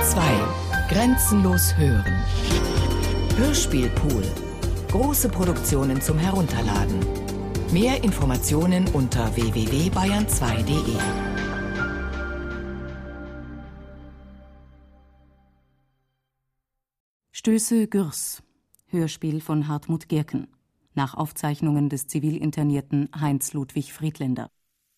2. Grenzenlos hören. Hörspielpool. Große Produktionen zum Herunterladen. Mehr Informationen unter www.bayern2.de. Stöße Gürs. Hörspiel von Hartmut Gerken. Nach Aufzeichnungen des Zivilinternierten Heinz Ludwig Friedländer.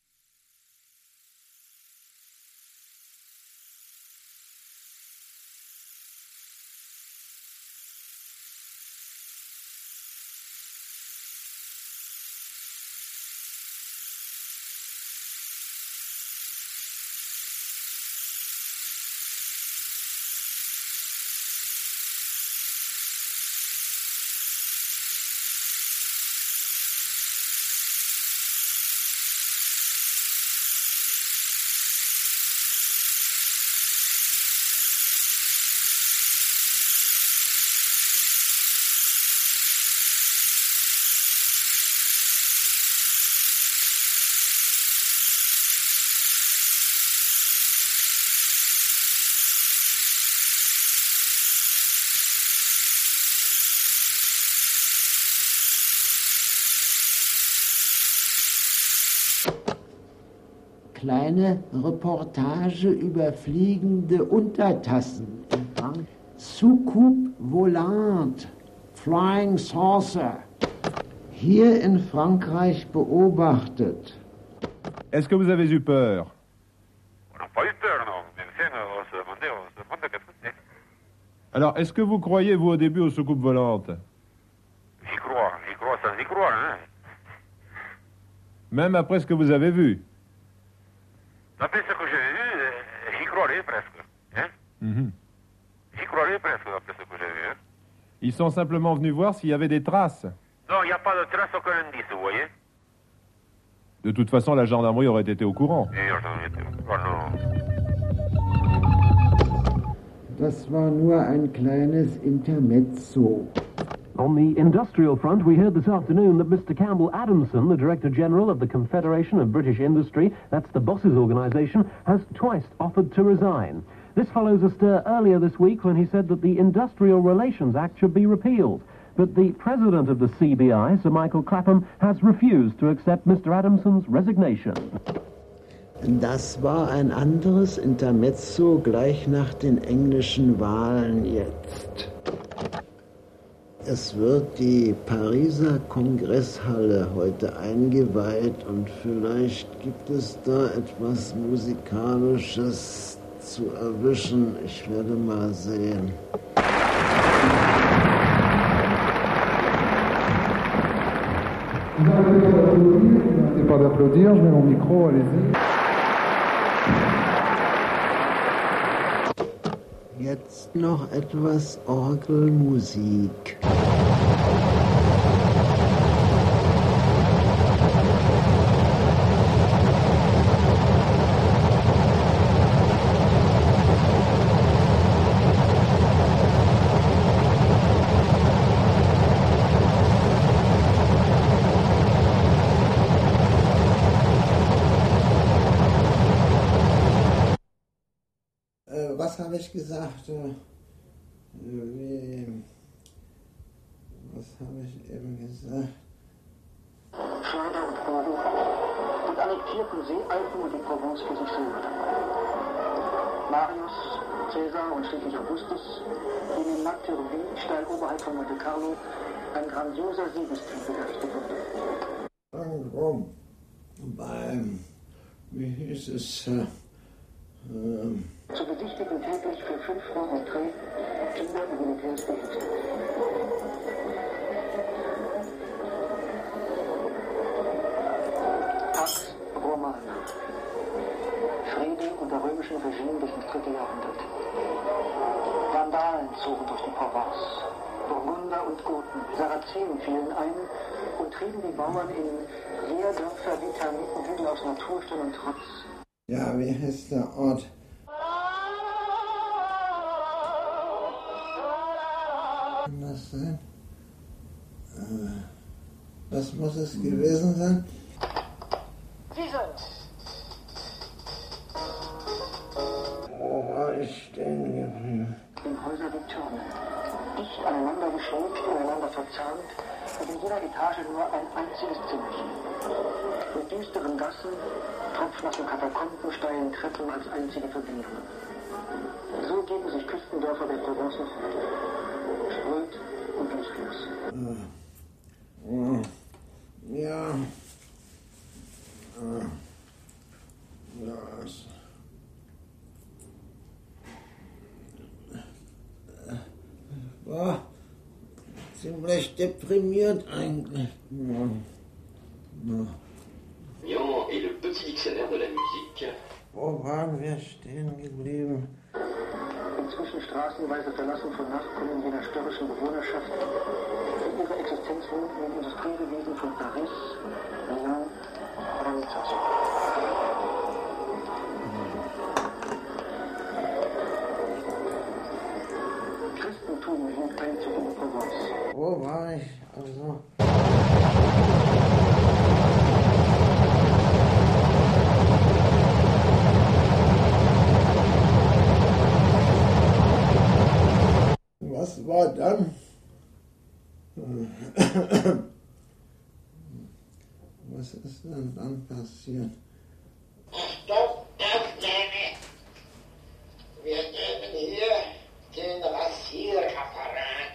Kleine Reportage über fliegende Untertassen. Soucoupe volante, Flying Saucer. Hier in Frankreich beobachtet. Est-ce que vous avez eu peur? On n'a pas eu peur, non. On se demandait qu'est-ce que c'est. Alors, est-ce que vous croyez, vous, au début, aux soucoupes volantes? J'y crois sans y croire, hein. Même après ce que vous avez vu? Après ce que j'ai vu, j'y croirais presque, hein. J'y croirais presque après ce que j'ai vu, hein. Ils sont simplement venus voir s'il y avait des traces. Non, il n'y a pas de trace, aucun indice, vous voyez. De toute façon, la gendarmerie aurait été au courant. Oh non. Das war nur ein kleines Intermezzo. On the industrial front, we heard this afternoon that Mr. Campbell Adamson, the Director General of the Confederation of British Industry, that's the bosses' organisation, has twice offered to resign. This follows a stir earlier this week when he said that the Industrial Relations Act should be repealed. But the president of the CBI, Sir Michael Clapham, has refused to accept Mr. Adamson's resignation. Das war ein anderes Intermezzo gleich nach den englischen Wahlen jetzt. Es wird die Pariser Kongresshalle heute eingeweiht und vielleicht gibt es da etwas Musikalisches zu erwischen. Ich werde mal sehen. N'arrêtez pas d'applaudir, je mets mon micro, allez-y. Jetzt noch etwas Orgelmusik. Was habe ich gesagt? Was habe ich eben gesagt? Schneider und Bogen und annektierten Seealpen und die Provence für sich selber. Marius, Caesar und schließlich Augustus, die in Martyrovie, steil oberhalb von Monte Carlo, ein grandioser Siegeszug errichteten. Irgendwo beim, wie hieß es, zu besichtigen täglich für 5 Francs Entree Kinder und Militärsbehälter. Pax Romana. Friede unter römischem Regime bis ins 3. Jahrhundert. Vandalen zogen durch die Provence. Burgunder und Goten, Sarazenen fielen ein und trieben die Bauern in Leerdörfer wie Termitenhügel aus Naturstern und Trotz. Ja, wie heißt der Ort? Kann das sein? Was muss es gewesen sein? Sie sind's. Wo war ich stehen geblieben? geschrägt, ineinander verzahnt und in jeder Etage nur ein einziges Zimmerchen. Mit düsteren Gassen, tropfnassen Katakomben, steilen Treppen als einzige Verbindungen. So geben sich Küstendörfer der Provence noch heute. Spröd und lustlos. Ja. War ziemlich deprimiert eigentlich. Mian est le petit dictionnaire de la musique. Wo waren wir stehen geblieben? Inzwischen straßenweise verlassen von Nachkommen jener störrischen Bewohnerschaft, die ihre Existenz nun im Industriewesen von Paris, Lyon oder Nizza suchen. Christentum hielt Einzug in die Provence. Wo war ich? Also. Was war dann? Was ist denn dann passiert? Stopp, Aufnahme! Wir nehmen hier den Rasierapparat.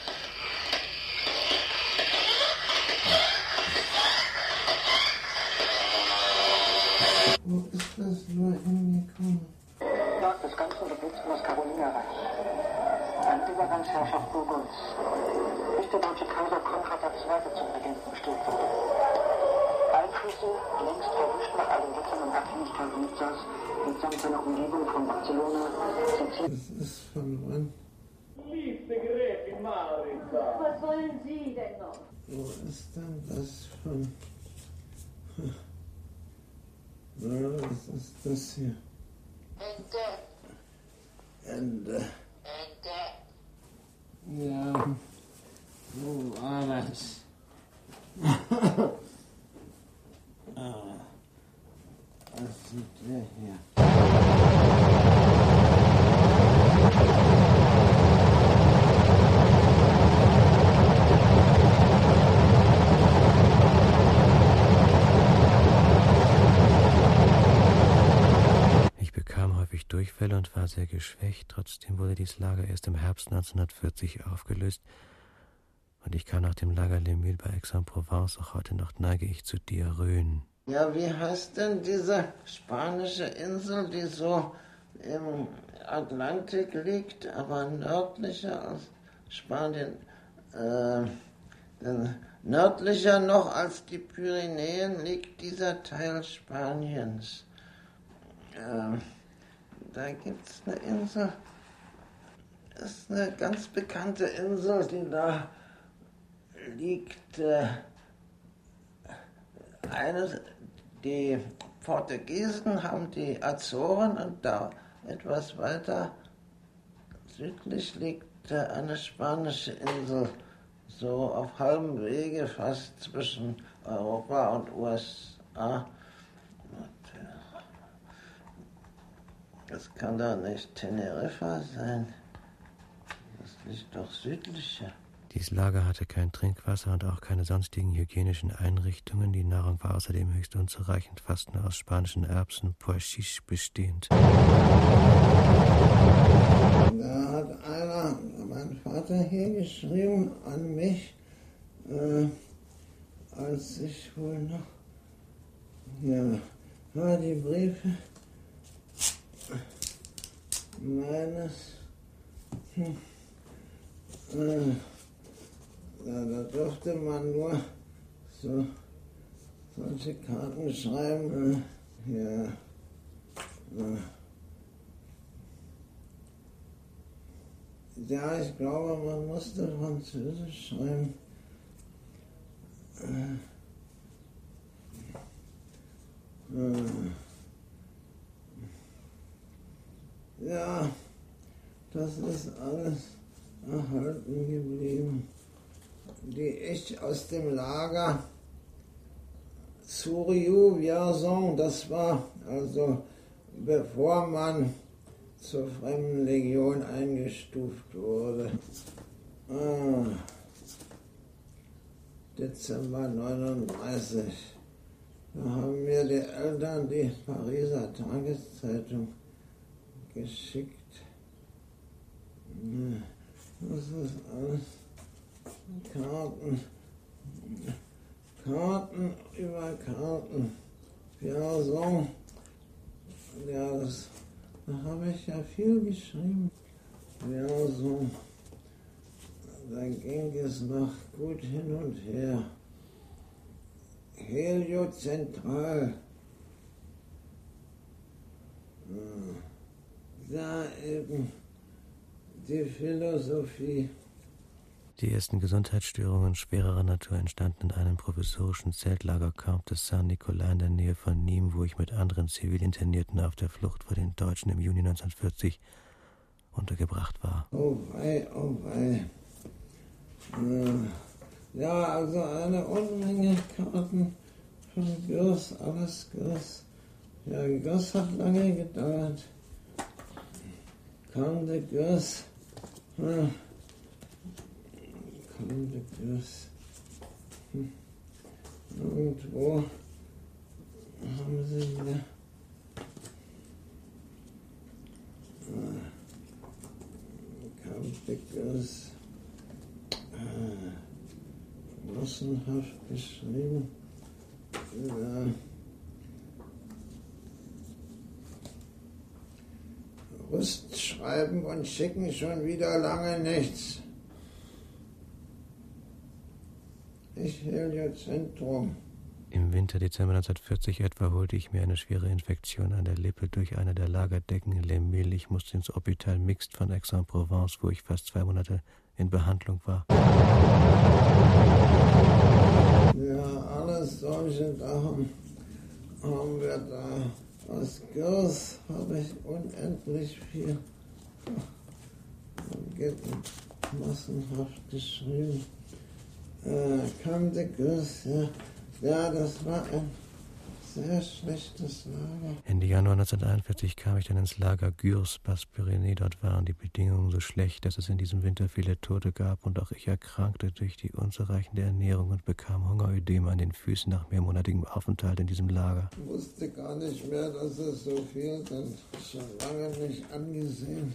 Wo ist das nur hingekommen? Dort des Ganzen beblitzt das Karolinerreich. Eine Übergangsherrschaft Burgunds, bis der deutsche Kaiser Konrad II. Zum Regenten bestellt wurde. Einflüsse, längst verwischt nach allen Wechseln und Abhängigkeiten Nizzas, mitsamt seiner Umgebung von Barcelona, Sizilien. Das ist von wann? Liebste Gräfin Maritza. Was wollen Sie denn noch? Wo ist denn das von? Was ist das hier? Ende. Ja, wo war das? Was ist der hier? Ich bekam häufig Durchfälle und war sehr geschwächt. Trotzdem wurde dieses Lager erst im Herbst 1940 aufgelöst. Und ich kam nach dem Lager Les Mules bei Aix-en-Provence. Auch heute noch neige ich zu Diarrhöen. Ja, wie heißt denn diese spanische Insel, die so im Atlantik liegt, aber nördlicher als Spanien? Denn nördlicher noch als die Pyrenäen liegt dieser Teil Spaniens. Da gibt es eine Insel, das ist eine ganz bekannte Insel, die da liegt. Die Portugiesen haben die Azoren und da etwas weiter südlich liegt eine spanische Insel, so auf halbem Wege fast zwischen Europa und USA. Das kann doch nicht Teneriffa sein. Das liegt doch südlicher. Dieses Lager hatte kein Trinkwasser und auch keine sonstigen hygienischen Einrichtungen. Die Nahrung war außerdem höchst unzureichend, fast nur aus spanischen Erbsen, Pois chiche bestehend. Da hat einer, mein Vater hier geschrieben an mich, als ich wohl noch, ja, die Briefe meines, da durfte man nur solche Karten schreiben, ja, ich glaube, man musste Französisch schreiben. Ja, das ist alles erhalten geblieben, die ich aus dem Lager Souriau-Vierzon, das war also bevor man zur Fremdenlegion eingestuft wurde. Dezember 39. Da haben mir die Eltern die Pariser Tageszeitung geschickt. Das ist alles Karten über Karten. Ja, so. Ja, da habe ich ja viel geschrieben. Ja, so. Da ging es noch gut hin und her. Heliozentral. Da eben die Philosophie. Die ersten Gesundheitsstörungen schwererer Natur entstanden in einem provisorischen Zeltlagercamp des Saint-Nicolas in der Nähe von Nîmes, wo ich mit anderen Zivilinternierten auf der Flucht vor den Deutschen im Juni 1940 untergebracht war. Oh wei, oh wei. Ja, also eine Unmenge Karten von Gürs, alles Gürs. Ja, Gürs hat lange gedauert. Kam der Gürs. Kam der Gürs. Irgendwo haben sie wieder. Kam der Gürs. Massenhaft geschrieben. Ja. Rust schreiben und schicken schon wieder lange nichts. Ich Heliozentrum. Im Winter Dezember 1940 etwa holte ich mir eine schwere Infektion an der Lippe durch eine der Lagerdecken in Les Milles. Ich musste ins Hôpital Mixte von Aix-en-Provence, wo ich fast 2 Monate in Behandlung war. Ja, alles solche Sachen haben wir da. Aus Gürs habe ich unendlich viel massenhaft geschrieben. Kam der Gürs, ja. Ja, das war ein sehr schlechtes Lager. Ende Januar 1941 kam ich dann ins Lager Gürs, Basse-Pyrénées. Dort waren die Bedingungen so schlecht, dass es in diesem Winter viele Tote gab und auch ich erkrankte durch die unzureichende Ernährung und bekam Hungerödem an den Füßen nach mehrmonatigem Aufenthalt in diesem Lager. Ich wusste gar nicht mehr, dass es so viel sind. Schon lange nicht angesehen.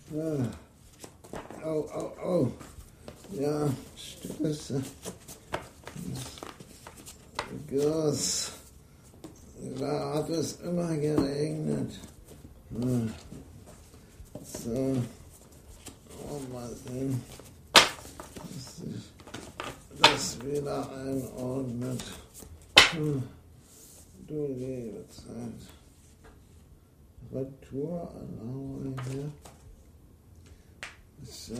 Oh. Ja, Stöße. Gürs. Da hat es immer geregnet. So. Mal sehen, dass sich das wieder einordnet. Du liebe Zeit. Retour-Alarm hier. So.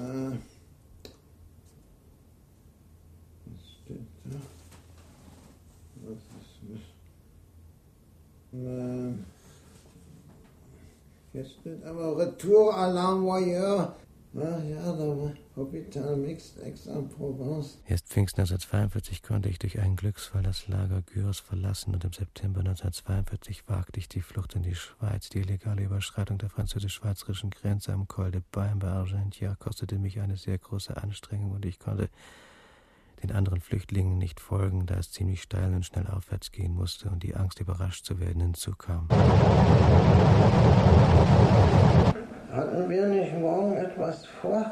Was steht da? Das ist nicht. Hier steht aber Retour-Alarm Voyeur. Ach ja, da war Hôpital Mixte Aix-en-Provence. Erst Pfingsten 1942 konnte ich durch einen Glücksfall das Lager Gürs verlassen und im September 1942 wagte ich die Flucht in die Schweiz. Die illegale Überschreitung der französisch-schweizerischen Grenze am Col de Bain bei Argentia kostete mich eine sehr große Anstrengung und ich konnte den anderen Flüchtlingen nicht folgen, da es ziemlich steil und schnell aufwärts gehen musste und die Angst, überrascht zu werden, hinzukam. Hatten wir nicht morgen etwas vor?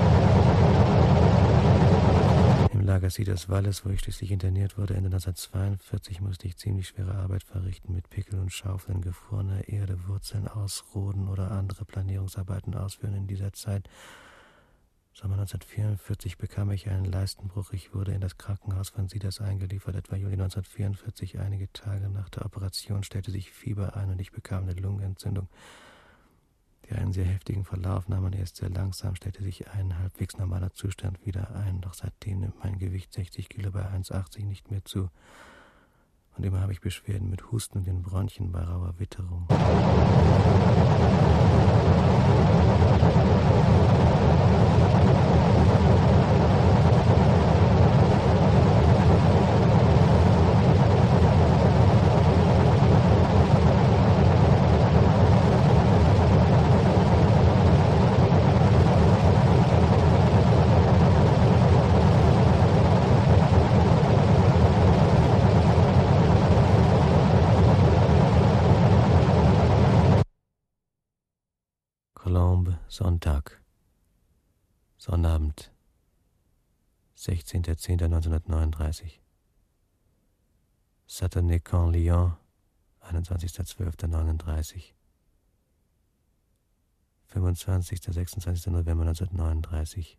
Im Lager Ciudad Valles, wo ich schließlich interniert wurde, Ende 1942, musste ich ziemlich schwere Arbeit verrichten, mit Pickel und Schaufeln gefrorene Erde, Wurzeln ausroden oder andere Planierungsarbeiten ausführen. In dieser Zeit, Sommer 1944, bekam ich einen Leistenbruch. Ich wurde in das Krankenhaus von Ciudad eingeliefert. Etwa Juli 1944, einige Tage nach der Operation, stellte sich Fieber ein und ich bekam eine Lungenentzündung, die einen sehr heftigen Verlauf nahm und erst sehr langsam stellte sich ein halbwegs normaler Zustand wieder ein. Doch seitdem nimmt mein Gewicht 60 Kilo bei 1,80 nicht mehr zu. Und immer habe ich Beschwerden mit Husten und den Bronchien bei rauer Witterung. Colombe, Sonntag. Sonnabend. 16.10.1939. Saturné-Camp, Lyon, 21.12.39. 25. 26. November 1939.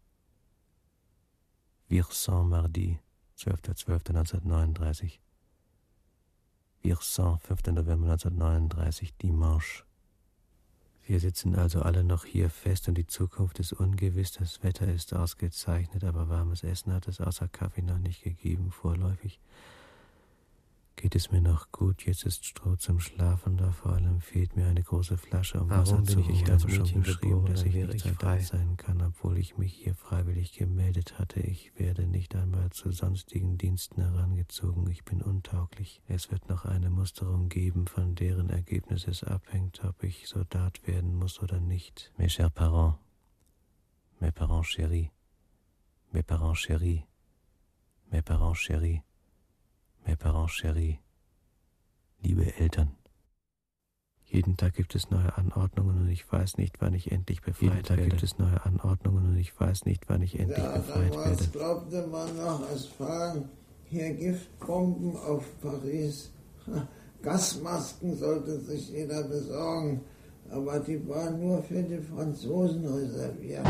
Virsan, Mardi, 12.12.1939. Virsan, 5. November 1939, Dimanche. Wir sitzen also alle noch hier fest und die Zukunft ist ungewiss. Das Wetter ist ausgezeichnet, aber warmes Essen hat es außer Kaffee noch nicht gegeben, vorläufig. Geht es mir noch gut, jetzt ist Stroh zum Schlafen da, vor allem fehlt mir eine große Flasche, um Wasser zu holen. Ich als Mädchen geschrieben, dass ich nicht frei sein kann, obwohl ich mich hier freiwillig gemeldet hatte. Ich werde nicht einmal zu sonstigen Diensten herangezogen. Ich bin untauglich. Es wird noch eine Musterung geben, von deren Ergebnis es abhängt, ob ich Soldat werden muss oder nicht. Mes chers parents chéris, mes parents chéris, mes parents chéris. Mes parents chéris, liebe Eltern. Jeden Tag gibt es neue Anordnungen und ich weiß nicht, wann ich endlich befreit werde. Jeden Tag gibt es neue Anordnungen und ich weiß nicht, wann ich endlich befreit werde. Damals glaubte man noch, es fallen hier Giftbomben auf Paris. Gasmasken sollte sich jeder besorgen, aber die waren nur für die Franzosen reserviert.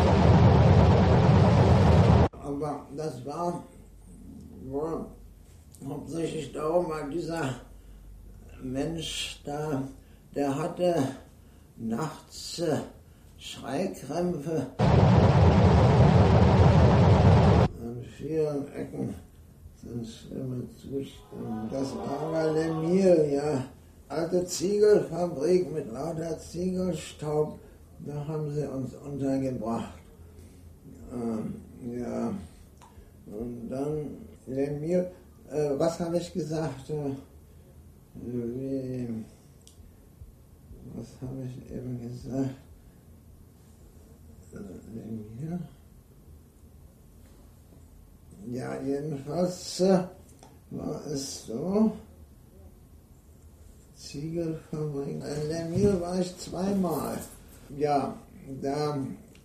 Aber das war wohl hauptsächlich darum, weil dieser Mensch da, der hatte nachts Schreikrämpfe an vielen Ecken. Sind schlimme Zustände. Das war Lemil, ja. Alte Ziegelfabrik mit lauter Ziegelstaub, da haben sie uns untergebracht. Ja. Und dann Lemil. Was habe ich gesagt? Was habe ich eben gesagt? Hier. Ja, jedenfalls war es so. Ziegelfabrik. In Lemil war ich zweimal. Ja, da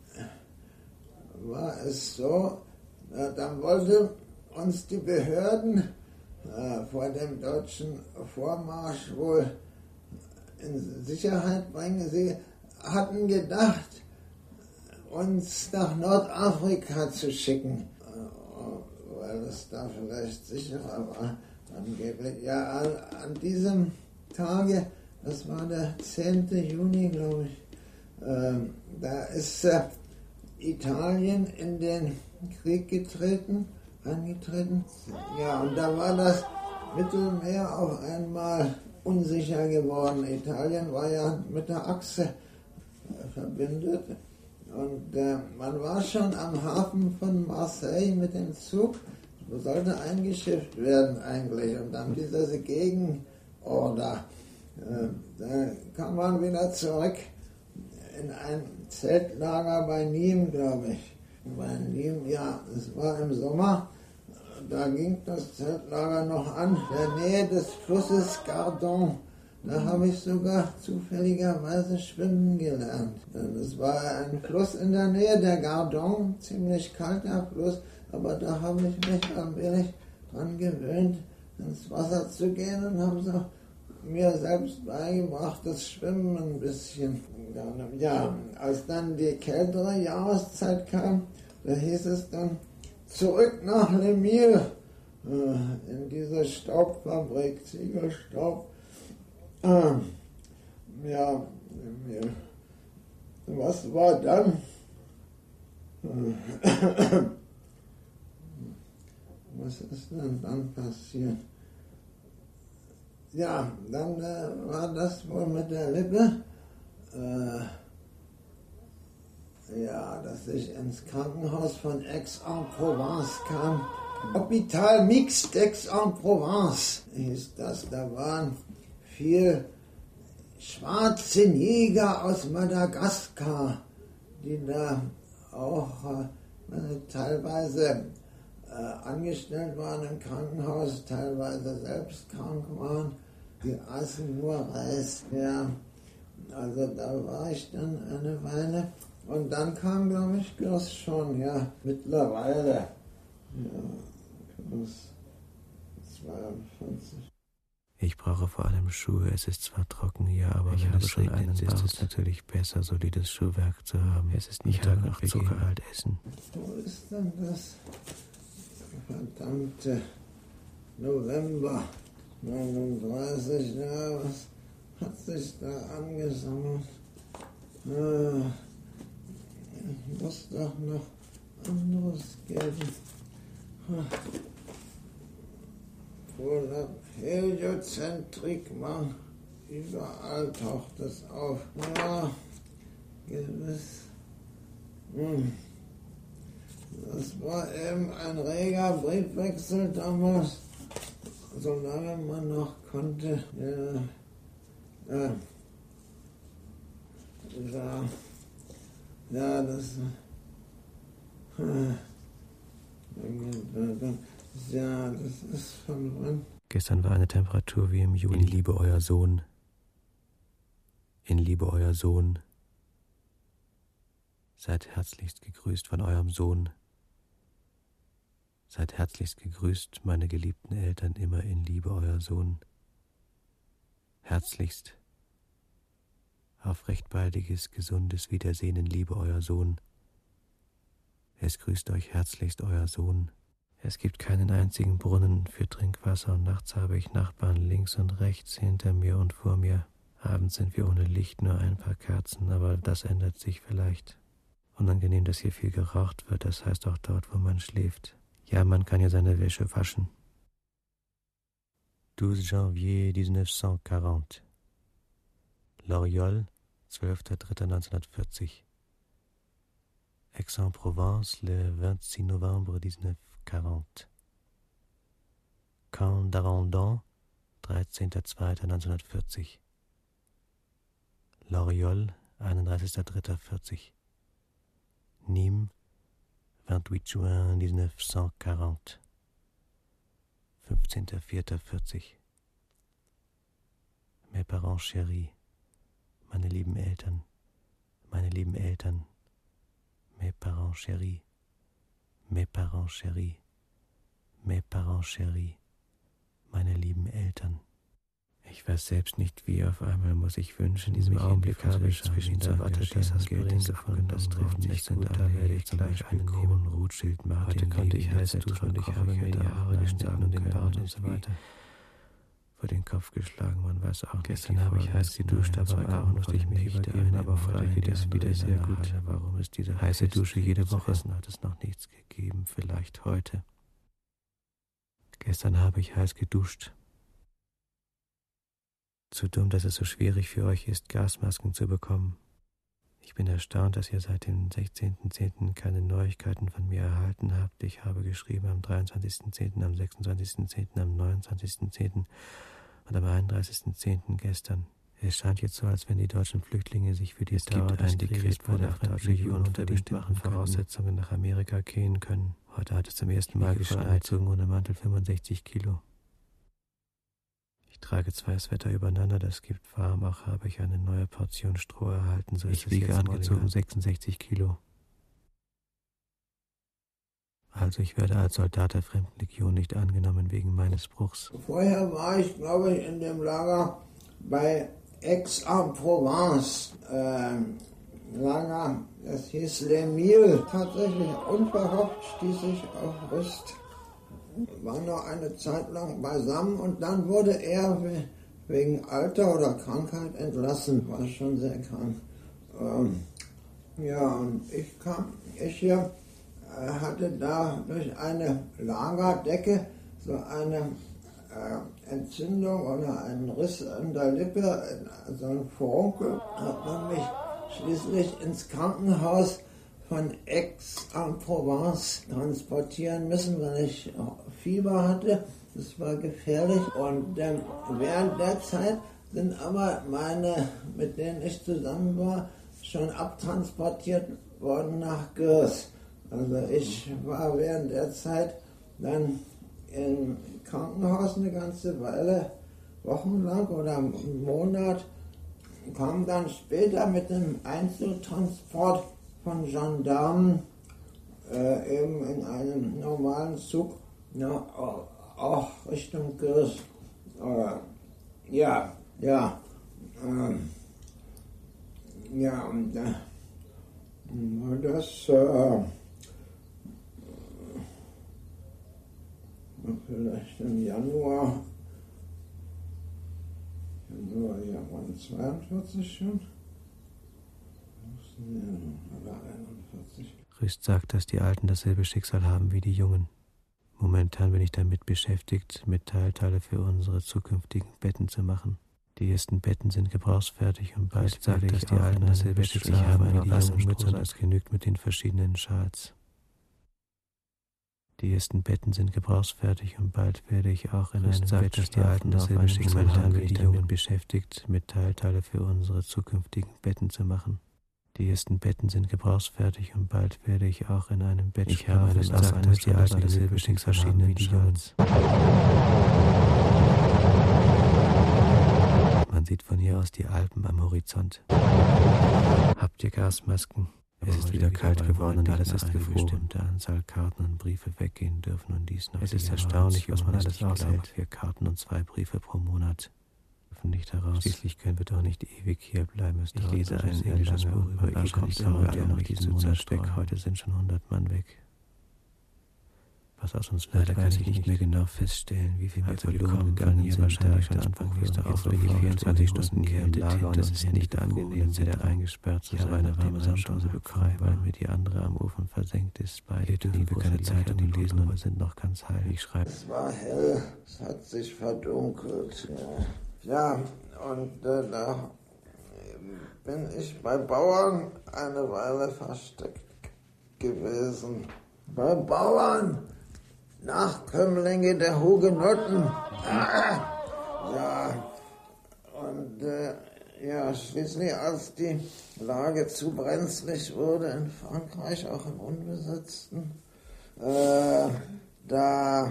war es so, dann wollte uns die Behörden vor dem deutschen Vormarsch wohl in Sicherheit bringen. Sie hatten gedacht, uns nach Nordafrika zu schicken, weil es da vielleicht sicherer war. Angeblich. Ja, an diesem Tage, das war der 10. Juni, glaube ich, da ist Italien in den Krieg eingetreten. Ja, und da war das Mittelmeer auf einmal unsicher geworden. Italien war ja mit der Achse verbündet. Und man war schon am Hafen von Marseille mit dem Zug, sollte eingeschifft werden eigentlich. Und dann diese Gegenorder. Da kam man wieder zurück in ein Zeltlager bei Nîmes, glaube ich. Bei Nîmes, ja, es war im Sommer. Da ging das Zeltlager noch an, in der Nähe des Flusses Gardon. Da habe ich sogar zufälligerweise schwimmen gelernt. Das war ein Fluss in der Nähe, der Gardon, ziemlich kalter Fluss, aber da habe ich mich allmählich dran gewöhnt, ins Wasser zu gehen und habe so mir selbst beigebracht, das Schwimmen ein bisschen. Ja, als dann die kältere Jahreszeit kam, da hieß es dann, zurück nach Lemil, in diese Staubfabrik, Ziegelstaub. Ja, Lemil. Was war dann? Was ist denn dann passiert? Ja, dann war das wohl mit der Lippe. Ja, dass ich ins Krankenhaus von Aix-en-Provence kam. Hôpital Mixte d'Aix-en-Provence hieß das. Da waren 4 schwarze Neger aus Madagaskar, die da auch teilweise angestellt waren im Krankenhaus, teilweise selbst krank waren. Die aßen nur Reis. Ja. Also da war ich dann eine Weile. Und dann kam, glaube ich, Gürs schon, ja, mittlerweile. Ja, Gürs 42. Ich brauche vor allem Schuhe. Es ist zwar trocken hier, aber wenn es regnet, ist es natürlich besser, solides Schuhwerk zu haben. Es ist nicht Tag nach Zucker halt essen. Wo ist denn das verdammte November 39? Ja, was hat sich da angesammelt? Muss doch noch anderes geben. Oder Heliozentrik, Mann. Überall taucht es auf. Ja, gewiss. Das war eben ein reger Briefwechsel damals, solange man noch konnte. Ja, das. Ja, das ist von wann? Gestern war eine Temperatur wie im Juli. In Liebe, euer Sohn. In Liebe, euer Sohn. Seid herzlichst gegrüßt von eurem Sohn. Seid herzlichst gegrüßt, meine geliebten Eltern, immer in Liebe, euer Sohn. Herzlichst. Auf recht baldiges, gesundes Wiedersehen in Liebe, euer Sohn. Es grüßt euch herzlichst, euer Sohn. Es gibt keinen einzigen Brunnen für Trinkwasser und nachts habe ich Nachbarn links und rechts, hinter mir und vor mir. Abends sind wir ohne Licht, nur ein paar Kerzen, aber das ändert sich vielleicht. Unangenehm, dass hier viel geraucht wird, das heißt auch dort, wo man schläft. Ja, man kann ja seine Wäsche waschen. 12 Janvier 1940. Loriol, 12.03.1940. Aix-en-Provence, le 26 Novembre 1940. Camp d'Arendon, 13.02.1940. Loriol, 31.03.40. Nîmes, 28 Juin 1940. 15.04.40. Mes parents chéris, meine lieben Eltern, meine lieben Eltern. Mes parents chéris, mes parents chéris, mes parents chéris, meine lieben Eltern. Ich weiß selbst nicht wie, auf einmal muss ich wünschen, in diesem Augenblick habe ich zwischen der Watte das Aspirin gefunden, das trifft nicht gut, da werde ich gleich einen Rothschild Martin. Heute konnte ich heiß duschen und ich habe mir die Haare geschnitten und den Bart und so weiter vor den Kopf geschlagen, man weiß auch nicht. Gestern habe ich heiß geduscht, aber am Abend musste ich mich übergeben, aber heute geht es wieder sehr gut. Warum ist diese heiße Dusche jede Woche? Hat es noch nichts gegeben, vielleicht heute. Gestern habe ich heiß geduscht. Zu dumm, dass es so schwierig für euch ist, Gasmasken zu bekommen. Ich bin erstaunt, dass ihr seit dem 16.10. keine Neuigkeiten von mir erhalten habt. Ich habe geschrieben am 23.10., am 26.10., am 29.10. und am 31.10. gestern. Es scheint jetzt so, als wenn die deutschen Flüchtlinge sich für die Dauer des Krieges bei der Fremdenlegion unter bestimmten Voraussetzungen nach Amerika gehen können. Heute hat es zum ersten Mal geschneit, ohne Mantel 65 Kilo. Ich trage zwei Sweater übereinander, das gibt warm, auch habe ich eine neue Portion Stroh erhalten, so ich wiege angezogen 66 Kilo. Also ich werde als Soldat der Fremdenlegion nicht angenommen wegen meines Bruchs. Vorher war ich, glaube ich, in dem Lager bei Aix-en-Provence. Lager, das hieß Les Milles. Tatsächlich unverhofft stieß ich auf Rüst. War noch eine Zeit lang beisammen und dann wurde er wegen Alter oder Krankheit entlassen, war schon sehr krank. Ja, und ich hier hatte da durch eine Lagerdecke so eine Entzündung oder einen Riss an der Lippe, so ein Furunkel, hat man mich schließlich ins Krankenhaus von Aix-en-Provence transportieren müssen, weil ich Fieber hatte. Das war gefährlich. Und während der Zeit sind aber meine, mit denen ich zusammen war, schon abtransportiert worden nach Gürs. Also ich war während der Zeit dann im Krankenhaus eine ganze Weile, wochenlang oder einen Monat. kam dann später mit dem Einzeltransport von Gendarmen eben in einem normalen Zug auch Richtung Gürs. Und das vielleicht im Januar 42 schon. Oder 41. Rüst sagt, dass die Alten dasselbe Schicksal haben wie die Jungen. Momentan bin ich damit beschäftigt, Metallteile für unsere zukünftigen Betten zu machen. Die ersten Betten sind gebrauchsfertig und bald werde ich die Alten dasselbe Schicksal haben wie die Jungen. Mütze, und es genügt mit den verschiedenen Schals. Die ersten Betten sind gebrauchsfertig und bald werde ich auch in einem Bett, dass die Alten dasselbe Schicksal haben wie die Jungen, beschäftigt, Metallteile für unsere zukünftigen Betten zu machen. Die ersten Betten sind gebrauchsfertig und bald werde ich auch in einem Bett schlafen. Ich habe gesagt, dass die Alten dasselbe Schicksal haben wie die Jungen. Man sieht von hier aus die Alpen am Horizont. Habt ihr Gasmasken? Es ist wieder kalt geworden und alles ist gefroren. Eine bestimmte Anzahl Karten und Briefe weggehen dürfen und dies noch. Es ist erstaunlich, was man alles aushält. 4 Karten und 2 Briefe pro Monat. Nicht heraus. Schließlich können wir doch nicht ewig hier bleiben. Ich lese ein englisches Buch über E-Kommission, der noch diesen Monat weg. Heute sind schon 100 Mann weg. Was aus uns leider kann ich nicht mehr genau feststellen, wie viel wir verloren gegangen sind. Wahrscheinlich schon Anfang darauf, wenn die 24 Stunden hier im Lager, und es ist nicht angenehm, wieder eingesperrt zu sein, eine warme Samtdose bekommen, weil mir die andere am Ofen versenkt ist. Beide dürfen wir keine Zeitung lesen und wir sind noch ganz heil. Ich schreibe. Es war hell, es hat sich verdunkelt. Ja, und da bin ich bei Bauern eine Weile versteckt gewesen. Bei Bauern, Nachkömmlinge der Hugenotten. Schließlich als die Lage zu brenzlig wurde in Frankreich, auch im Unbesetzten, da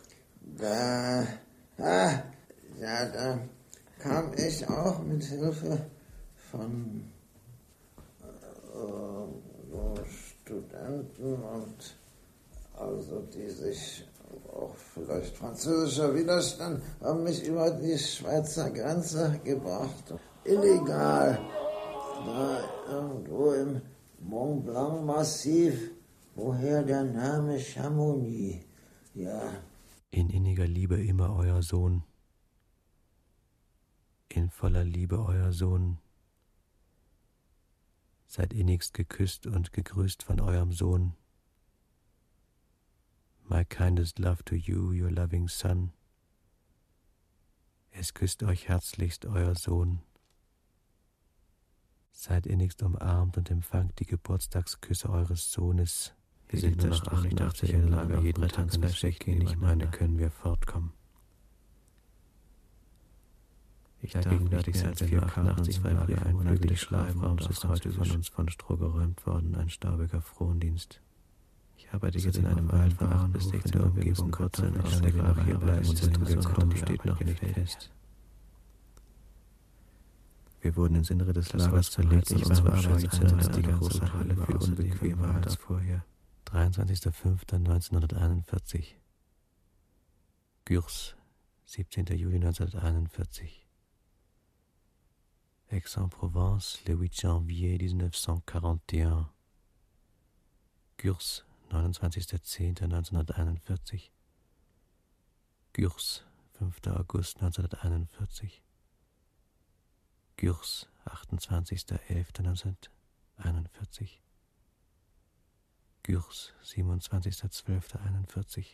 kam ich auch mit Hilfe von Studenten und also die sich auch vielleicht französischer Widerstand haben mich über die Schweizer Grenze gebracht. Illegal. Da irgendwo im Mont Blanc Massiv. Woher der Name Chamonix? Ja. In inniger Liebe immer euer Sohn. In voller Liebe euer Sohn. Seid innigst geküsst und gegrüßt von eurem Sohn. My kindest love to you, your loving son. Es küsst euch herzlichst euer Sohn. Seid innigst umarmt und empfangt die Geburtstagsküsse eures Sohnes. Wir sind nur noch 88 in der Lage, jeden Tag ins weggehen. Ich meine, können wir fortkommen. Ich gegenwärtig seit 488 zwei Briefe einflügelig Schlafraums ist heute von uns von Stroh geräumt worden, ein staubiger Frondienst. Ich arbeite jetzt in einem Wald von 8 bis 16 Uhr. Wir müssen kurz in Aussicht nach hier bleiben und sind gekommen, steht noch nicht fest. Wir wurden ins Innere des Lagers verlegt. Ich war Arbeitseinheit, die große Halle viel unbequemer als vorher. 23.05.1941. Gürs, 17. Juli 1941. Aix-en-Provence, le 8 janvier 1941. Gürs, 29.10.1941. Gürs, 5. August 1941. Gürs, 28.11.1941. Gürs, 27.12.41.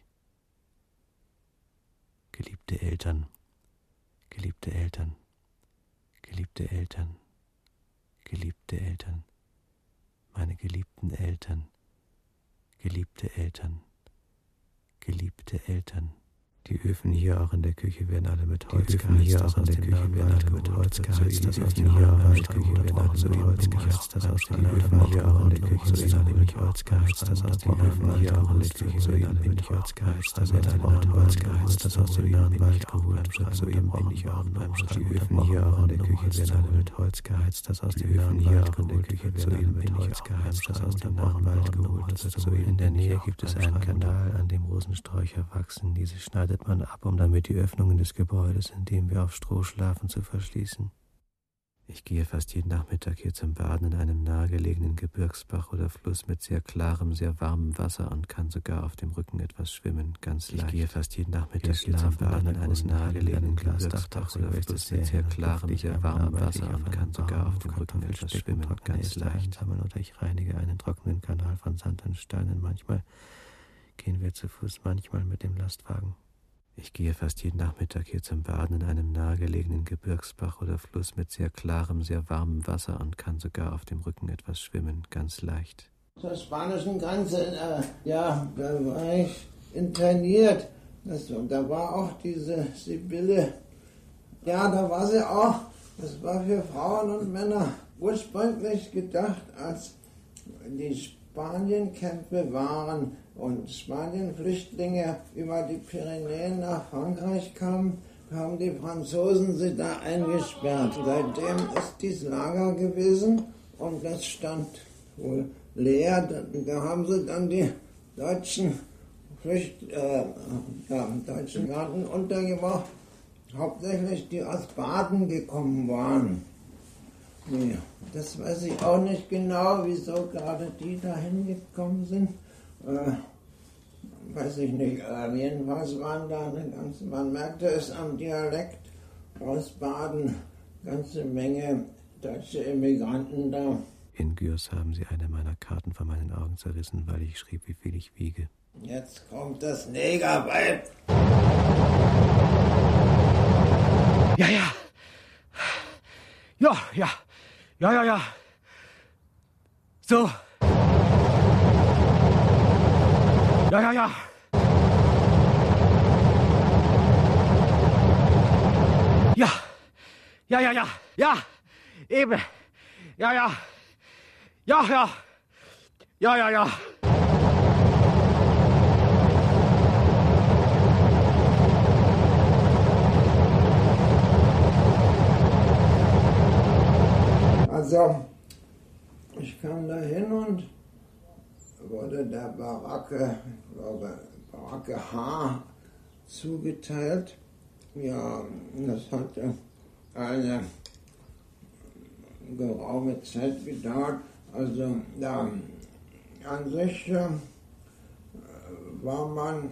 Geliebte Eltern, geliebte Eltern, geliebte Eltern, geliebte Eltern, meine geliebten Eltern, geliebte Eltern, geliebte Eltern, Die Öfen hier auch in der Küche werden alle mit Holz geheizt. Das aus dem Öfen hier auch mit Holz geheizt. Das aus dem Öfen hier auch mit Holz geheizt. Das aus dem Öfen hier auch in der Küche werden alle mit Holz geheizt. Das aus dem Öfen hier auch in der Küche werden alle mit Holz geheizt. Das wird alle mit Holz geheizt. Das aus dem nahen Wald geholt wird. Soeben bin ich auch beim Schreiben. Die Öfen hier auch in der Küche werden alle mit Holz geheizt. Das aus dem nahen Wald geholt wird. Soeben bin ich auch beim Schreiben. Das aus dem nahen Wald geholt wird. In der Nähe gibt es einen Kanal, an dem Rosensträucher wachsen. Diese schneidet man ab, um damit die Öffnungen des Gebäudes, in dem wir auf Stroh schlafen, zu verschließen. Ich gehe fast jeden Nachmittag hier zum Baden in einem nahegelegenen Gebirgsbach oder Fluss mit sehr klarem, sehr warmem Wasser und kann sogar auf dem Rücken etwas schwimmen, ganz leicht. Ich gehe fast jeden Nachmittag hier zum Baden in einem nahegelegenen Gebirgsbach oder Fluss mit sehr klarem, sehr warmem Wasser und kann sogar auf dem Rücken etwas schwimmen, ganz leicht. Oder ich reinige einen trockenen Kanal von Sand und Steinen. Manchmal gehen wir zu Fuß, manchmal mit dem Lastwagen. Ich gehe fast jeden Nachmittag hier zum Baden in einem nahegelegenen Gebirgsbach oder Fluss mit sehr klarem, sehr warmem Wasser und kann sogar auf dem Rücken etwas schwimmen, ganz leicht. Zur spanischen Grenze, da war ich interniert. Da war auch diese Sibylle. Ja, da war sie auch. Das war für Frauen und Männer ursprünglich gedacht, als die Spanienkämpfe waren und Spanienflüchtlinge über die Pyrenäen nach Frankreich kamen, haben die Franzosen sie da eingesperrt. Seitdem ist dieses Lager gewesen und das stand wohl leer. Da haben sie dann die deutschen deutschen Garten untergebracht, hauptsächlich die aus Baden gekommen waren. Nee, das weiß ich auch nicht genau, wieso gerade die da hingekommen sind. Weiß ich nicht. Jedenfalls waren da eine ganze, man merkte es am Dialekt aus Baden, ganze Menge deutsche Immigranten da. In Gürs haben sie eine meiner Karten von meinen Augen zerrissen, weil ich schrieb, wie viel ich wiege. Jetzt kommt das Negerweib. Ja, ja. Ja, ja. Ja, ja, ja. So. Ja, ja, ja. Ja. Ja, ja, ja. Ja. Eben. Ja, ja. Ja, ja. Ja, ja, ja. Also, ich kam da hin und wurde der Baracke H zugeteilt. Ja, das hatte eine geraume Zeit gedauert. Also, da an sich war man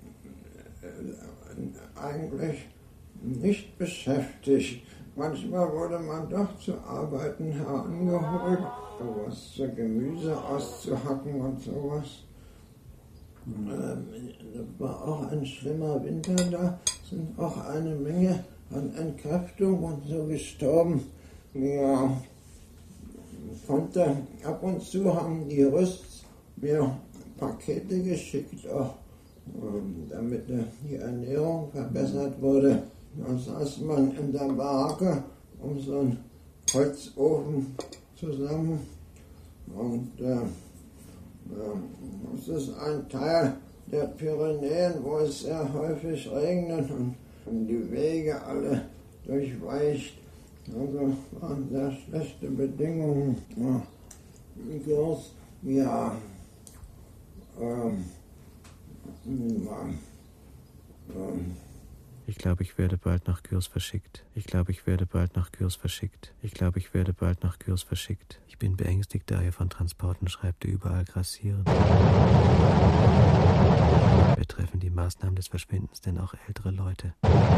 eigentlich nicht beschäftigt. Manchmal wurde man doch zu Arbeiten herangeholt, was zur Gemüse auszuhacken und sowas. Das war auch ein schlimmer Winter, da sind auch eine Menge an Entkräftung und so gestorben. Ja, konnte ab und zu haben die Rüsts mir Pakete geschickt, auch damit die Ernährung verbessert wurde. Da saß man in der Baracke um so einen Holzofen zusammen und das ist ein Teil der Pyrenäen, wo es sehr häufig regnet und die Wege alle durchweicht. Also waren sehr schlechte Bedingungen. Ich glaube, ich werde bald nach Gürs verschickt. Ich glaube, ich werde bald nach Gürs verschickt. Ich glaube, ich werde bald nach Gürs verschickt. Ich bin beängstigt, da ihr von Transporten schreibt, die überall grassieren. Betreffen die Maßnahmen des Verschwindens denn auch ältere Leute?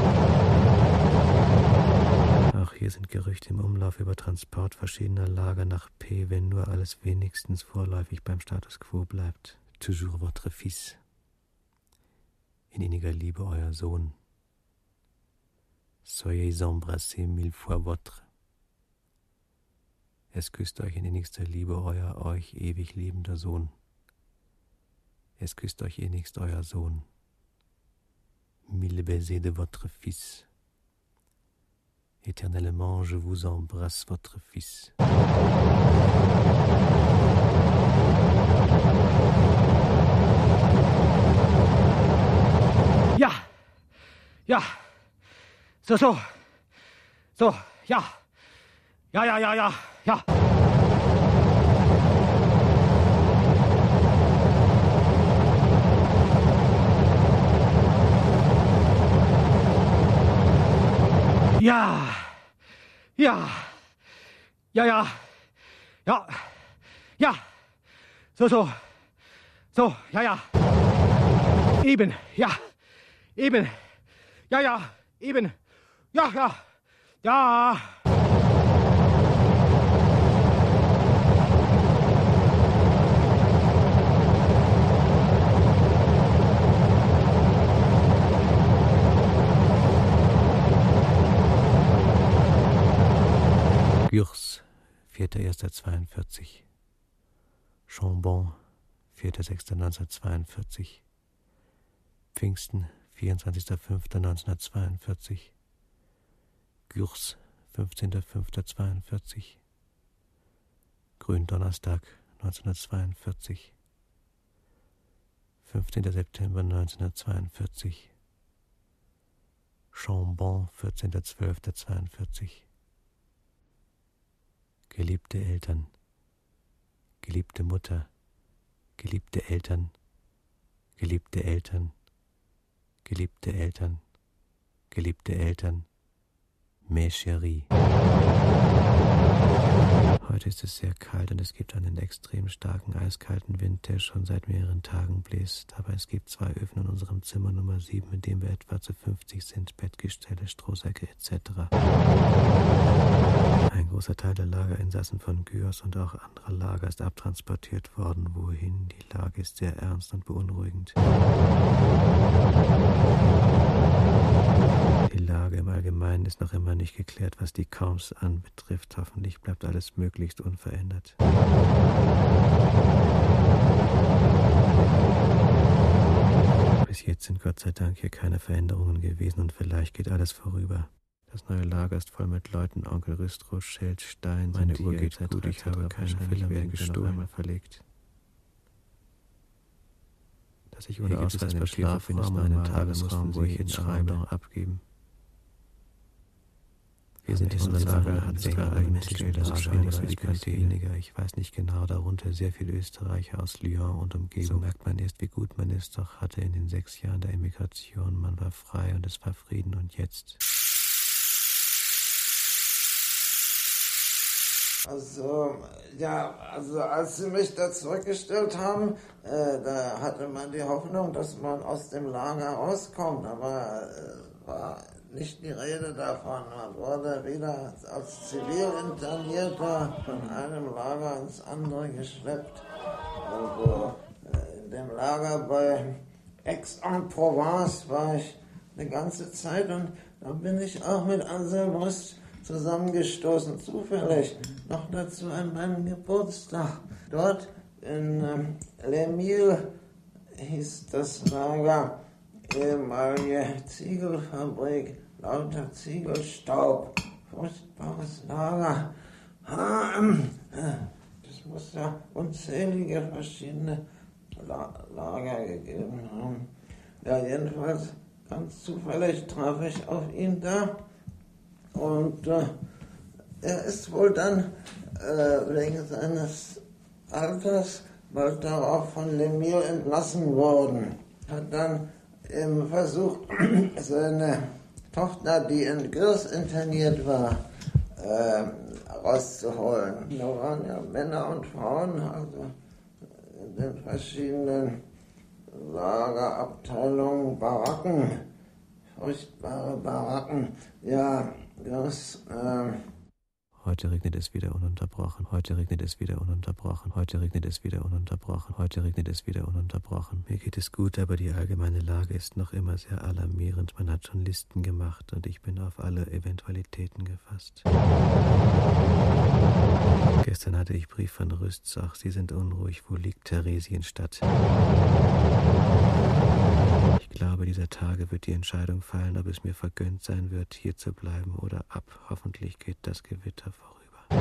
Auch hier sind Gerüchte im Umlauf über Transport verschiedener Lager nach P, wenn nur alles wenigstens vorläufig beim Status quo bleibt. Toujours votre fils. In inniger Liebe, euer Sohn. Soyez embrassés mille fois votre. Es küsst euch in innigster Liebe euer euch ewig liebender Sohn. Es küsst euch innigst euer Sohn. mille baisers de votre fils. Éternellement, je vous embrasse, votre fils. Ja, ja, so, ja, ja. Ja. So, ja. Eben, ja. Eben. Ja. Eben. Ja. Gurs, 4.1.42. Chambon, 4.6.1942. Pfingsten, 24.05.1942. Gurs, 15.05.42. Gründonnerstag, 1942. 15. September 1942. Chambon, 14.12.42. Geliebte Eltern, geliebte Mutter, geliebte Eltern, geliebte Eltern, geliebte Eltern, geliebte Eltern, mes chéris. Heute ist es sehr kalt und es gibt einen extrem starken, eiskalten Wind, der schon seit mehreren Tagen bläst. Aber es gibt 2 Öfen in unserem Zimmer Nummer 7, in dem wir etwa zu 50 sind, Bettgestelle, Strohsäcke etc. Ein großer Teil der Lagerinsassen von Gurs und auch anderer Lager ist abtransportiert worden. Wohin? Die Lage ist sehr ernst und beunruhigend. Die Lage im Allgemeinen ist noch immer nicht geklärt, was die Camps anbetrifft. Hoffentlich bleibt alles möglichst unverändert. Bis jetzt sind Gott sei Dank hier keine Veränderungen gewesen und vielleicht geht alles vorüber. Das neue Lager ist voll mit Leuten, Onkel Rüstrow, Schild, Stein, meine Uhr geht gut, ich habe keine Fehler mehr gestohlen, verlegt. Dass ich ohne Ausweispapier bin, ist nur einen Tagesraum, wo ich jetzt schreibe, abgeben. Wir sind in unserem Lager, hat sogar eigene weniger. Ich weiß nicht genau, darunter sehr viele Österreicher aus Lyon und Umgebung. So merkt man erst, wie gut man es doch hatte in den 6 Jahren der Emigration. Man war frei und es war Frieden und jetzt... Also als sie mich da zurückgestellt haben, da hatte man die Hoffnung, dass man aus dem Lager rauskommt, aber war nicht die Rede davon. Man wurde wieder als Zivilinternierter von einem Lager ins andere geschleppt. Also in dem Lager bei Aix-en-Provence war ich eine ganze Zeit und da bin ich auch mit Anselm Rust zusammengestoßen, zufällig, noch dazu an meinem Geburtstag. Dort in Les Milles hieß das Lager, ehemalige Ziegelfabrik, lauter Ziegelstaub, furchtbares Lager. Es muss ja unzählige verschiedene Lager gegeben haben. Ja, jedenfalls ganz zufällig traf ich auf ihn da. Und er ist wohl dann wegen seines Alters bald darauf von Les Milles entlassen worden. Hat dann versucht, seine Tochter, die in Gurs interniert war, rauszuholen. Da waren ja Männer und Frauen, also in den verschiedenen Lagerabteilungen, Baracken, furchtbare Baracken, ja. Heute regnet es wieder ununterbrochen. Heute regnet es wieder ununterbrochen. Heute regnet es wieder ununterbrochen. Heute regnet es wieder ununterbrochen. Mir geht es gut, aber die allgemeine Lage ist noch immer sehr alarmierend. Man hat schon Listen gemacht und ich bin auf alle Eventualitäten gefasst. Gestern hatte ich Brief von Rüstzach. Sie sind unruhig. Wo liegt Theresienstadt? Ich glaube, dieser Tage wird die Entscheidung fallen, ob es mir vergönnt sein wird, hier zu bleiben oder ab. Hoffentlich geht das Gewitter vorüber.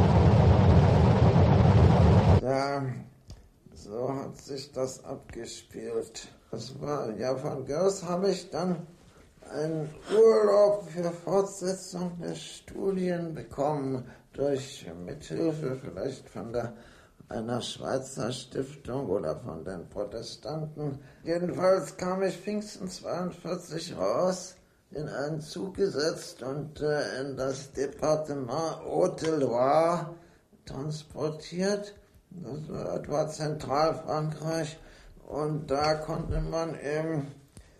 Ja, so hat sich das abgespielt. Das war ja von Görs habe ich dann einen Urlaub für Fortsetzung der Studien bekommen, durch Mithilfe vielleicht von einer Schweizer Stiftung oder von den Protestanten. Jedenfalls kam ich Pfingsten 42 raus, in einen Zug gesetzt und in das Departement Haute-Loire transportiert. Das war etwa Zentralfrankreich. Und da konnte man eben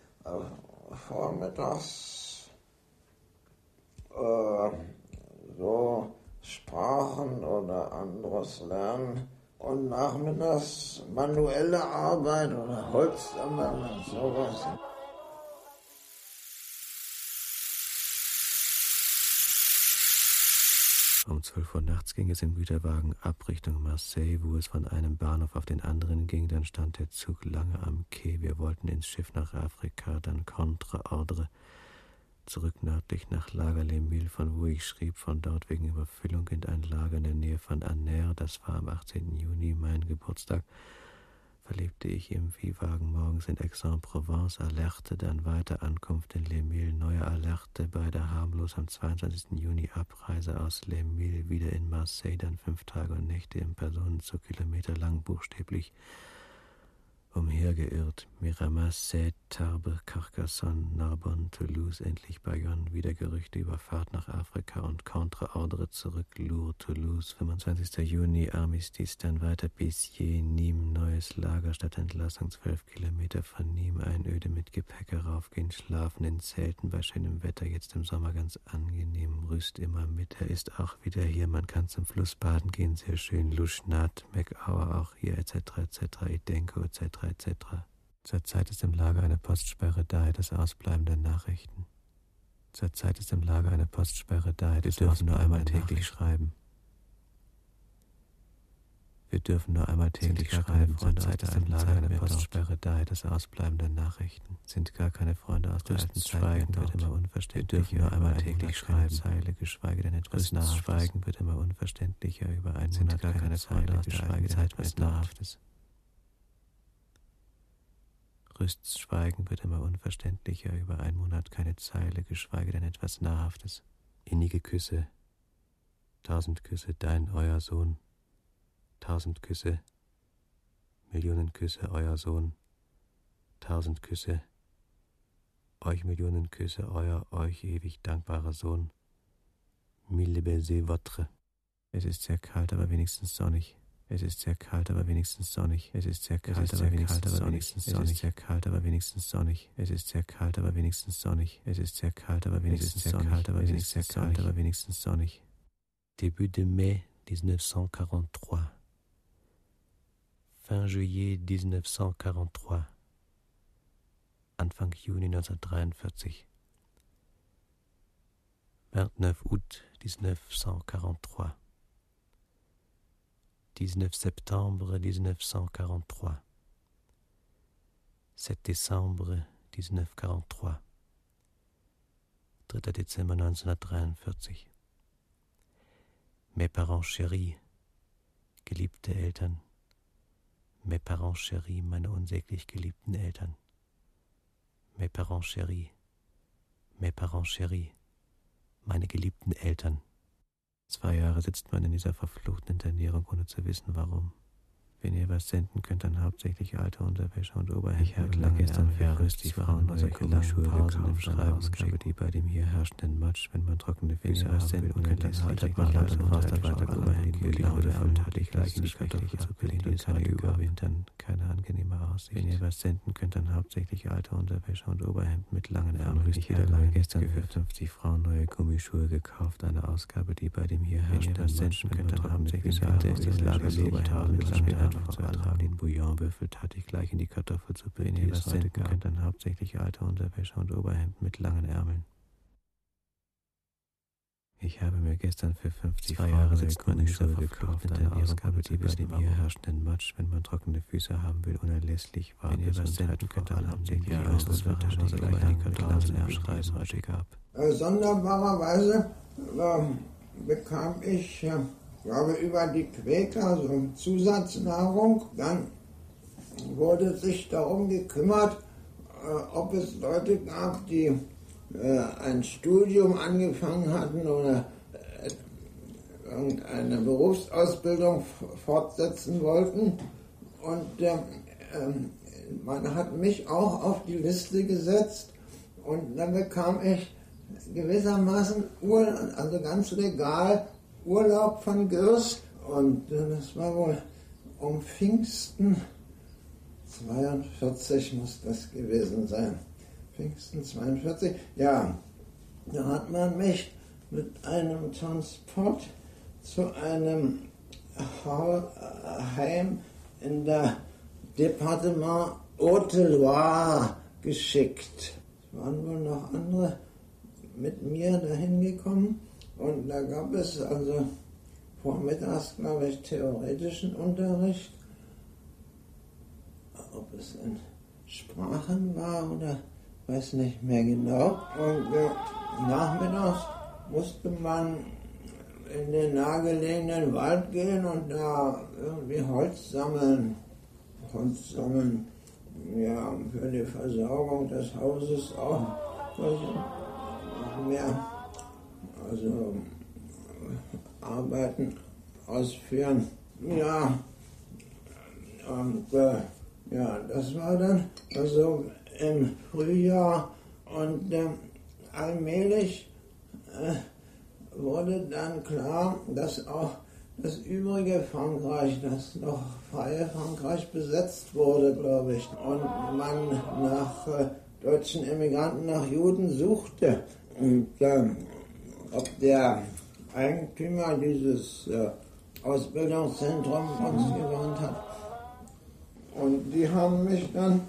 vormittags so Sprachen oder anderes lernen und nachmittags manuelle Arbeit oder Holzsammeln und sowas. Um 12 Uhr nachts ging es im Güterwagen ab Richtung Marseille, wo es von einem Bahnhof auf den anderen ging. Dann stand der Zug lange am Quai. Wir wollten ins Schiff nach Afrika, dann contre ordre. Zurück nördlich nach Lager-les-Milles, von wo ich schrieb, von dort wegen Überfüllung in ein Lager in der Nähe von Aner. Das war am 18. Juni, mein Geburtstag. Verlebte ich im Viehwagen morgens in Aix-en-Provence, Alerte, dann weiter Ankunft in Les Milles, neue Alerte, beide harmlos am 22. Juni Abreise aus Les Milles, wieder in Marseille, dann 5 Tage und Nächte im Personenzug, kilometerlang buchstäblich umhergeirrt. Miramas, Sète, Tarbes, Carcassonne, Narbonne, Toulouse, endlich Bayonne, wieder Gerüchte über Fahrt nach Afrika und Contre-Ordre zurück, Lourdes, Toulouse, 25. Juni, Armistice, dann weiter Béziers, Nîmes, neues Lager, Stadtentlassung, 12 Kilometer von Nîmes, Einöde mit Gepäck heraufgehen, schlafen in Zelten, bei schönem Wetter, jetzt im Sommer ganz angenehm, Rüst immer mit, er ist auch wieder hier, man kann zum Fluss baden gehen, sehr schön, Luschnat, Mecauer auch hier, etc., Idenko, etc., etc. Zurzeit ist im Lager eine Postsperre, daher das Ausbleiben der Nachrichten. Zurzeit ist im Lager eine Postsperre, daher das Ausbleiben der Nachrichten. Wir dürfen nur einmal täglich schreiben. Wir dürfen nur einmal täglich schreiben. Zurzeit ist im Lager eine Postsperre, daher das Ausbleiben der Nachrichten. Sind gar keine Freunde aus der alten Zeit. Schweigen wird immer unverständlicher. Wir dürfen nur einmal täglich schreiben. Zeile, geschweige denn etwas Nahrhaftes. Schweigen wird immer unverständlicher. Über einen Monat gar keine Freunde aus der alten Zeit. Etwas Nahrhaftes. Rüsts Schweigen wird immer unverständlicher, über einen Monat keine Zeile, geschweige denn etwas Nahrhaftes. Innige Küsse, 1000 Küsse, dein, euer Sohn, 1000 Küsse, Millionen Küsse, euer Sohn, 1000 Küsse, euch Millionen Küsse, euch ewig dankbarer Sohn, mille baisers votre. Es ist sehr kalt, aber wenigstens sonnig. Es ist sehr kalt, aber wenigstens sonnig. Es ist sehr kalt, aber wenigstens sonnig. Es ist sehr kalt, aber wenigstens sonnig. Es ist sehr kalt, aber wenigstens sonnig. Es ist sehr kalt, aber wenigstens sonnig. Es ist sehr kalt, aber wenigstens sonnig. Début de mai 1943. Fin juillet 1943. Anfang Juni 1943. 29 août 1943. 19 septembre 1943. 7 décembre 1943. 3. Dezember 1943. Mes parents chéris, geliebte Eltern. Mes parents chéris, meine unsäglich geliebten Eltern. Mes parents chéris, meine geliebten Eltern. 2 Jahre sitzt man in dieser verfluchten Internierung, ohne zu wissen, warum. Wenn ihr ihr was senden könnt, dann hauptsächlich alte Unterwäsche und Oberhemden. Ich habe lange gestern für die Frauen neue Gummischuhe gekauft, schreiben Ausgabe, die bei dem hier herrschenden Matsch, wenn man trockene Füße haben will, unerlässlich hat man laut und Faustarbeiter Oberhemden mit Laune erfüllt, hatte ich gleich in die Kartoffel zu bilden und keine Überwintern, keine angenehme Aussicht. Wenn ihr was senden könnt, dann hauptsächlich alte Unterwäsche und Oberhemden mit langen Ärmeln. Ich habe lange gestern für 50 Frauen neue Gummischuhe gekauft, eine Ausgabe, die bei dem hier herrschenden Matsch, wenn man trockene Füße haben will, das Lager lebt haben, das lange einfach zu ertragen. Den Bouillon-Würfel tat ich gleich in die Kartoffelsuppe, wenn ihr was senden könnt, dann hauptsächlich alte Unterwäsche und Oberhemden mit langen Ärmeln. Ich habe mir gestern für 50 Frauen Gummischuhe gekauft, eine Ausgabe, die bei dem hier herrschenden Matsch, wenn man trockene Füße haben will, unerlässlich war. Wenn ihr was senden könnt, dann hauptsächlich alte Unterwäsche und Oberhemden mit langen Ärmeln gab. Sonderbarerweise bekam ich, glaube über die Quäker so Zusatznahrung. Dann wurde sich darum gekümmert, ob es Leute gab, die ein Studium angefangen hatten oder irgendeine Berufsausbildung fortsetzen wollten. Und man hat mich auch auf die Liste gesetzt und dann bekam ich gewissermaßen also ganz legal Urlaub von Gürst. Und das war wohl um Pfingsten 42 muss das gewesen sein. Pfingsten 42, ja, da hat man mich mit einem Transport zu einem Heim in der Departement Haute-Loire geschickt. Es waren wohl noch andere mit mir dahin gekommen und da gab es also vormittags, glaube ich, theoretischen Unterricht. Ob es in Sprachen war oder weiß nicht mehr genau. Und nachmittags musste man in den nahegelegenen Wald gehen und da irgendwie Holz sammeln. Ja, für die Versorgung des Hauses auch. Mehr, also Arbeiten ausführen. Ja, und ja, das war dann also im Frühjahr und allmählich wurde dann klar, dass auch das übrige Frankreich, das noch freie Frankreich besetzt wurde, glaube ich, und man nach deutschen Emigranten, nach Juden suchte. Und ob der Eigentümer dieses Ausbildungszentrum uns gewarnt hat. Und die haben mich dann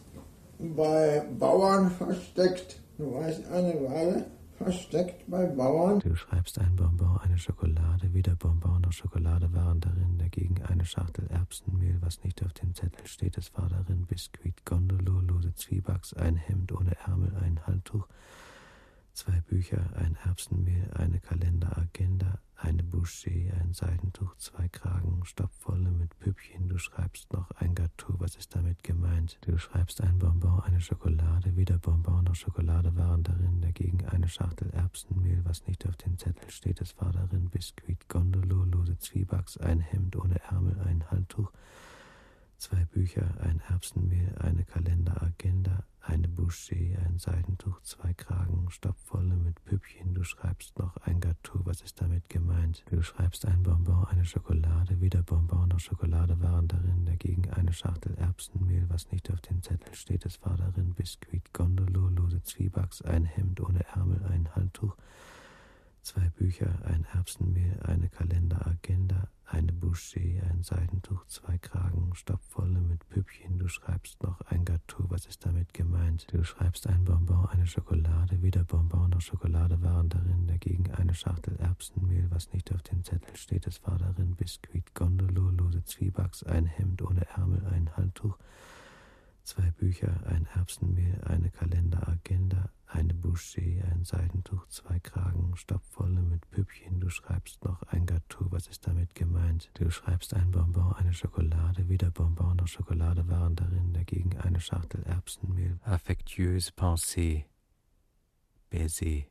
bei Bauern versteckt. Du weißt, eine Weile versteckt bei Bauern. Du schreibst ein Bonbon, eine Schokolade, wieder Bonbon, noch Schokolade waren darin, dagegen eine Schachtel Erbsenmehl, was nicht auf dem Zettel steht, es war darin Biskuit, Gondolo, lose Zwiebacks, ein Hemd ohne Ärmel, ein Handtuch, 2 Bücher, ein Erbsenmehl, eine Kalenderagenda, eine Bouchée, ein Seidentuch, 2 Kragen, Stopfwolle mit Püppchen. Du schreibst noch ein Gâteau, was ist damit gemeint? Du schreibst ein Bonbon, eine Schokolade, wieder Bonbon, noch Schokolade waren darin, dagegen eine Schachtel Erbsenmehl, was nicht auf dem Zettel steht, es war darin Biskuit, Gondolo, lose Zwiebacks, ein Hemd ohne Ärmel, ein Handtuch, 2 Bücher, ein Erbsenmehl, eine Kalenderagenda, eine Bouchée, ein Seidentuch, 2 Kragen, Stopfwolle mit Püppchen. Du schreibst noch ein Gâteau, was ist damit gemeint? Du schreibst ein Bonbon, eine Schokolade, wieder Bonbon, noch Schokolade waren darin, dagegen eine Schachtel Erbsenmehl, was nicht auf dem Zettel steht, es war darin Biskuit, Gondolo, lose Zwiebacks, ein Hemd ohne Ärmel, ein Handtuch, 2 Bücher, ein Erbsenmehl, eine Kalenderagenda, eine Bouchée, ein Seidentuch, 2 Kragen, Stopfwolle mit Püppchen. Du schreibst noch ein Gâteau, was ist damit gemeint? Du schreibst ein Bonbon, eine Schokolade, wieder Bonbon, noch Schokolade waren darin, dagegen eine Schachtel Erbsenmehl, was nicht auf dem Zettel steht, es war darin Biskuit, Gondolo, lose Zwiebacks, ein Hemd ohne Ärmel, ein Handtuch, 2 Bücher, ein Erbsenmehl, eine Kalenderagenda, eine Bouchée, ein Seidentuch, 2 Kragen, Stopfwolle mit Püppchen. Du schreibst noch ein Gâteau, was ist damit gemeint? Du schreibst ein Bonbon, eine Schokolade, wieder Bonbon, noch Schokolade waren darin, dagegen eine Schachtel Erbsenmehl. Affectueuse Pensée, Baiser,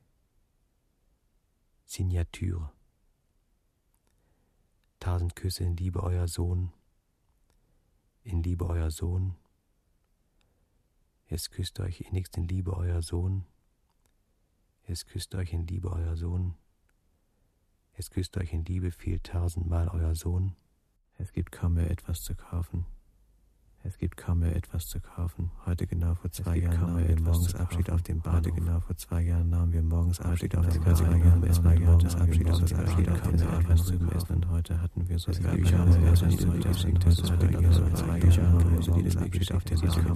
Signature. 1000 Küsse in Liebe, euer Sohn. Liebe euer Sohn. Es küsst euch innigst in Liebe euer Sohn. Es küsst euch in Liebe euer Sohn. Es küsst euch in Liebe viel 1000-mal euer Sohn. Es gibt kaum mehr etwas zu kaufen. Es gibt kaum mehr etwas zu kaufen. Heute genau vor 2 Jahren nahmen wir morgens Abschied auf dem Bahnhof. Heute genau vor 2 Jahren nahmen wir morgens Abschied auf dem Bahnhof. Heute genau vor 2 Jahren morgens Abschied auf dem Bahnhof. Und heute hatten wir sogar Pyjama-Hose, die du mir geschickt hast. Es wurde genau vor 2 Jahren Hose, die du mir geschickt auf dem Bahnhof.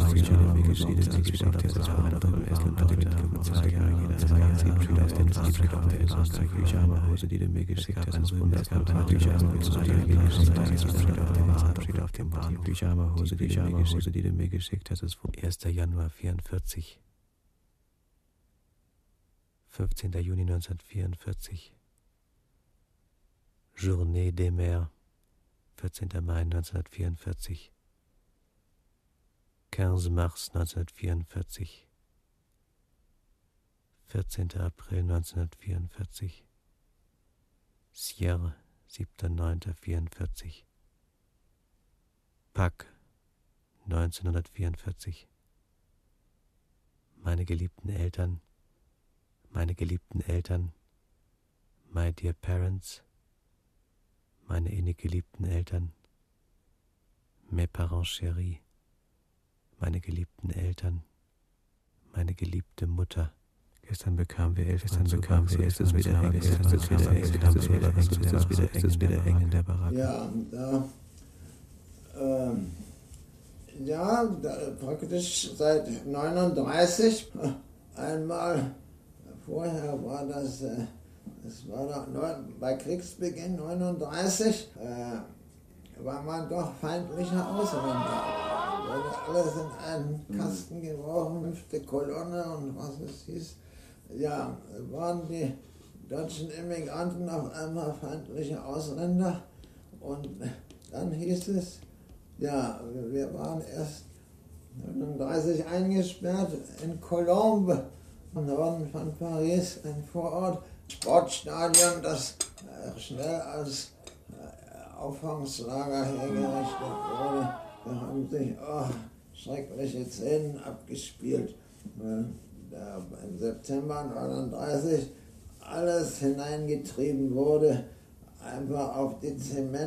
Pyjama-Hose, die du mir geschickt hast. Es wurde genau vor 2 Jahren Hose, die du mir geschickt hast. Abschied auf dem Bahnhof. Pyjama-Hose, die du mir geschickt hast, ist vom 1. Januar 44. 15. Juni 1944. Journée des Mers. 14. Mai 1944. 15 März 1944. 14. April 1944. Sierre, 7.9.44. Pâques, 1944. Meine geliebten Eltern, my dear parents, meine innig geliebten Eltern, mes parents chéris, meine geliebten Eltern, meine geliebte Mutter. Gestern bekamen wir 11 es ist wieder eng in der Baracke. Ja, praktisch seit 39. Einmal vorher war das war da bei Kriegsbeginn 39, war man doch feindlicher Ausländer. Wurde alles in einen Kasten geworfen, 5. Kolonne und was es hieß. Ja, waren die deutschen Immigranten auf einmal feindliche Ausländer und dann hieß es, ja, wir waren erst 1939 eingesperrt in Colombes, im Norden von Paris, ein Vorort, Sportstadion, das schnell als Auffangslager hergerichtet wurde. Da haben sich schreckliche Szenen abgespielt, weil da im September 1939 alles hineingetrieben wurde, einfach auf die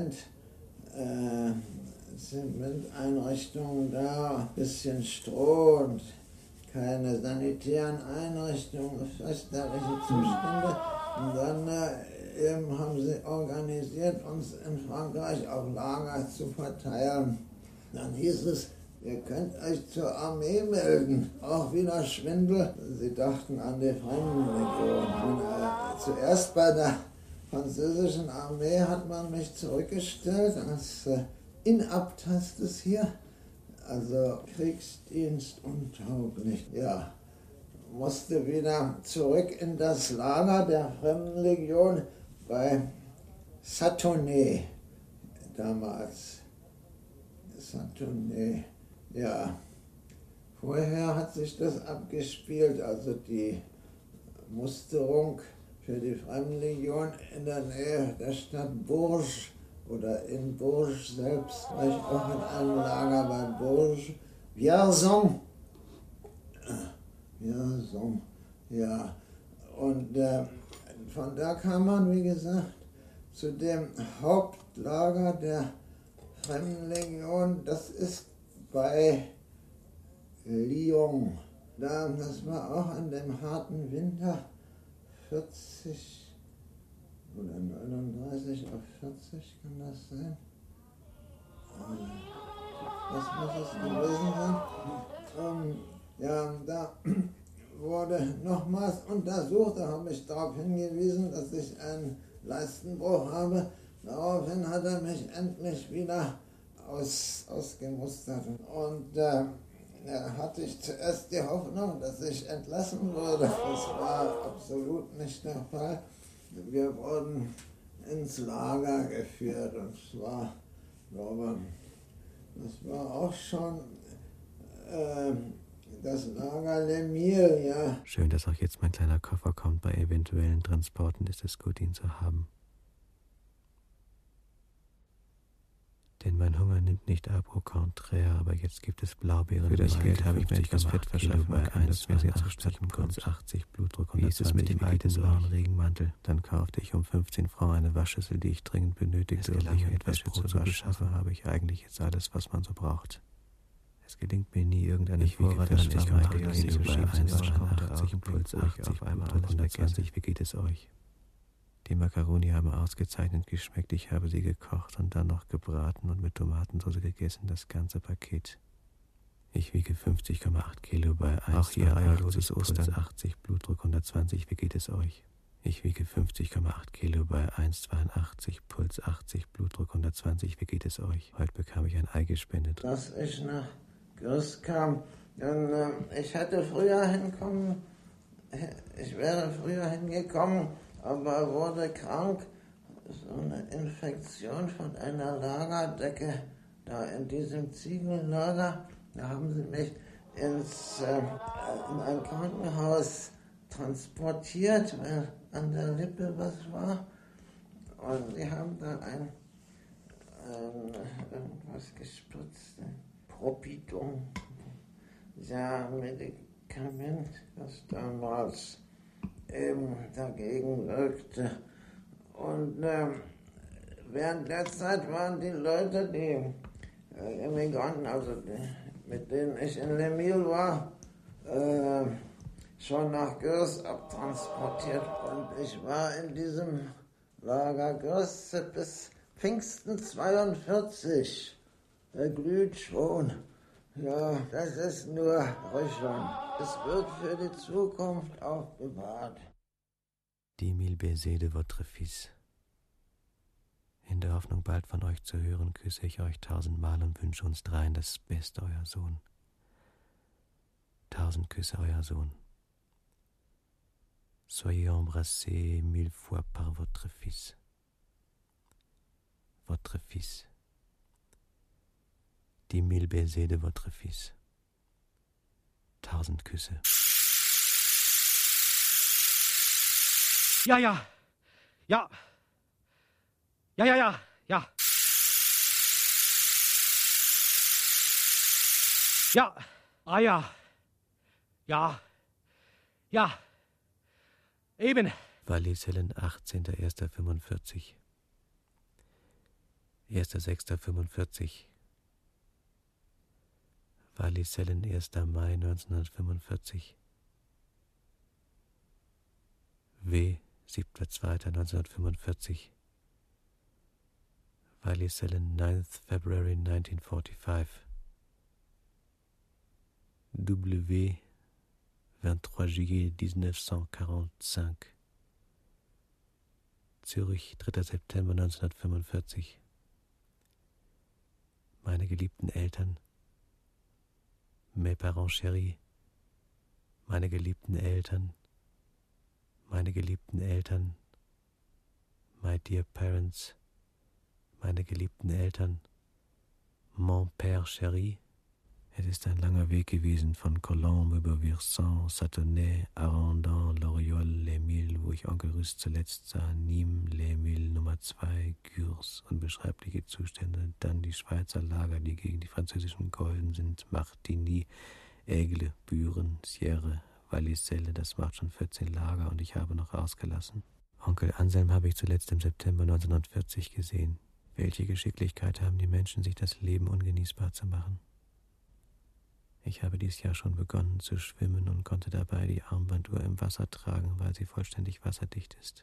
Zementeinrichtungen da, ein bisschen Stroh und keine sanitären Einrichtungen, fürchterliche Zustände. Und dann eben haben sie organisiert, uns in Frankreich auf Lager zu verteilen. Dann hieß es, ihr könnt euch zur Armee melden. Auch wieder Schwindel. Sie dachten an die Fremdenlegion. Zuerst bei der französischen Armee hat man mich zurückgestellt als inaptes heißt es hier, also Kriegsdienst untauglich. Ja, musste wieder zurück in das Lager der Fremdenlegion bei Satonnet damals. Satonnet, ja. Vorher hat sich das abgespielt, also die Musterung für die Fremdenlegion in der Nähe der Stadt Bourges oder in Bourges selbst, war ich auch in einem Lager bei Bourges. Vierzon, ja. Und von da kam man, wie gesagt, zu dem Hauptlager der Fremdenlegion, das ist bei Lyon. Das war auch an dem harten Winter 40 oder 39 auf 40, kann das sein? Was muss es gewesen sein? Ja, da wurde nochmals untersucht, da habe ich darauf hingewiesen, dass ich einen Leistenbruch habe. Daraufhin hat er mich endlich wieder ausgemustert. Und hatte ich zuerst die Hoffnung, dass ich entlassen würde. Das war absolut nicht der Fall. Wir wurden ins Lager geführt und zwar, das war auch schon das Lager Les Milles, ja. Schön, dass auch jetzt mein kleiner Koffer kommt. Bei eventuellen Transporten ist es gut, ihn zu haben. Denn mein Hunger nimmt nicht ab, au contraire, aber jetzt gibt es Blaubeeren. Für das Geld habe ich mir etwas Fett verschafft, bei 1,82 Puls 80 Blutdruck und ist es mit dem alten blauen Regenmantel. Dann kaufte ich um 15 Francs eine Waschschüssel, die ich dringend benötigte, um mir etwas Brot zu beschaffen, habe ich eigentlich jetzt alles, was man so braucht. Es gelingt mir nie, irgendeine Vorrat an Essen zu schieben, 1,82 Puls 80 auf einmal 120, wie geht es euch? Die Makaroni haben ausgezeichnet geschmeckt. Ich habe sie gekocht und dann noch gebraten und mit Tomatensauce gegessen, das ganze Paket. Ich wiege 50,8 Kilo bei 1, auch hier eierloses Ostern, 80 Blutdruck 120, wie geht es euch? Ich wiege 50,8 Kilo bei 1,82 Puls 80 Blutdruck 120, wie geht es euch? Heute bekam ich ein Ei gespendet. Dass ich nach Gürst kam, denn ich hätte früher hinkommen, ich wäre früher hingekommen, aber wurde krank. So eine Infektion von einer Lagerdecke da in diesem Ziegellager. Da haben sie mich in ein Krankenhaus transportiert, weil an der Lippe was war. Und die haben da irgendwas gespritzt, ein Propidum, ja, Medikament, das damals eben dagegen wirkte. Und während der Zeit waren die Leute, die Immigranten, also mit denen ich in Les Milles war, schon nach Gurs abtransportiert. Und ich war in diesem Lager Gurs bis Pfingsten 42. Er glüht schon. Ja, das ist nur Rüchern. Es wird für die Zukunft aufbewahrt. 10 000 baisers de votre fils. In der Hoffnung, bald von euch zu hören, küsse ich euch 1000-mal und wünsche uns dreien das Beste, euer Sohn. 1000 Küsse, euer Sohn. Soyez embrassés 1000 fois par votre fils. Votre fils. 10 000 baisers de votre fils. 1000 Küsse. Ja, ja. Ja. Ja, ja, ja. Ja. Ja. Ah, ja. Ja. Ja. Eben. Wallisellen, 18.01.45. 1.06.45. Wallisellen, 1. Mai 1945. W. 7.2.1945. Wallisellen, 9th February 1945. W. 23 juillet 1945. Zürich, 3. September 1945. Meine geliebten Eltern, mes parents chéris, meine geliebten Eltern, meine geliebten Eltern, my dear parents, meine geliebten Eltern, mon père chéri. Es ist ein langer Weg gewesen von Colombes über Vincent, Satonnet, Arendon, Loriol, Les Milles, wo ich Onkel Rüst zuletzt sah, Nîmes, Les Milles Nummer 2, Gurs, unbeschreibliche Zustände, dann die Schweizer Lager, die gegen die französischen Geulen sind, Martigny, Aigle, Büren, Sierre, Walliselle, das macht schon 14 Lager und ich habe noch ausgelassen. Onkel Anselm habe ich zuletzt im September 1940 gesehen. Welche Geschicklichkeit haben die Menschen, sich das Leben ungenießbar zu machen? Ich habe dies Jahr schon begonnen zu schwimmen und konnte dabei die Armbanduhr im Wasser tragen, weil sie vollständig wasserdicht ist.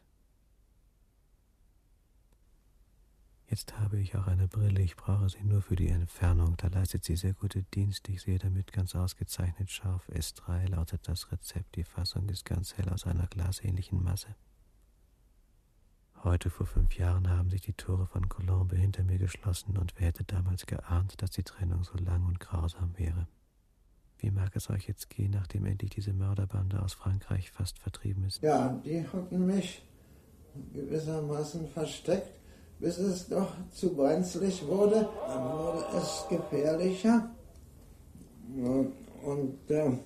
Jetzt habe ich auch eine Brille, ich brauche sie nur für die Entfernung, da leistet sie sehr gute Dienst, ich sehe damit ganz ausgezeichnet scharf. S3 lautet das Rezept, die Fassung ist ganz hell aus einer glasähnlichen Masse. Heute vor 5 Jahren haben sich die Tore von Colombes hinter mir geschlossen und wer hätte damals geahnt, dass die Trennung so lang und grausam wäre. Wie mag es euch jetzt gehen, nachdem endlich diese Mörderbande aus Frankreich fast vertrieben ist? Ja, die hatten mich gewissermaßen versteckt, bis es doch zu brenzlig wurde. Dann wurde es gefährlicher. Und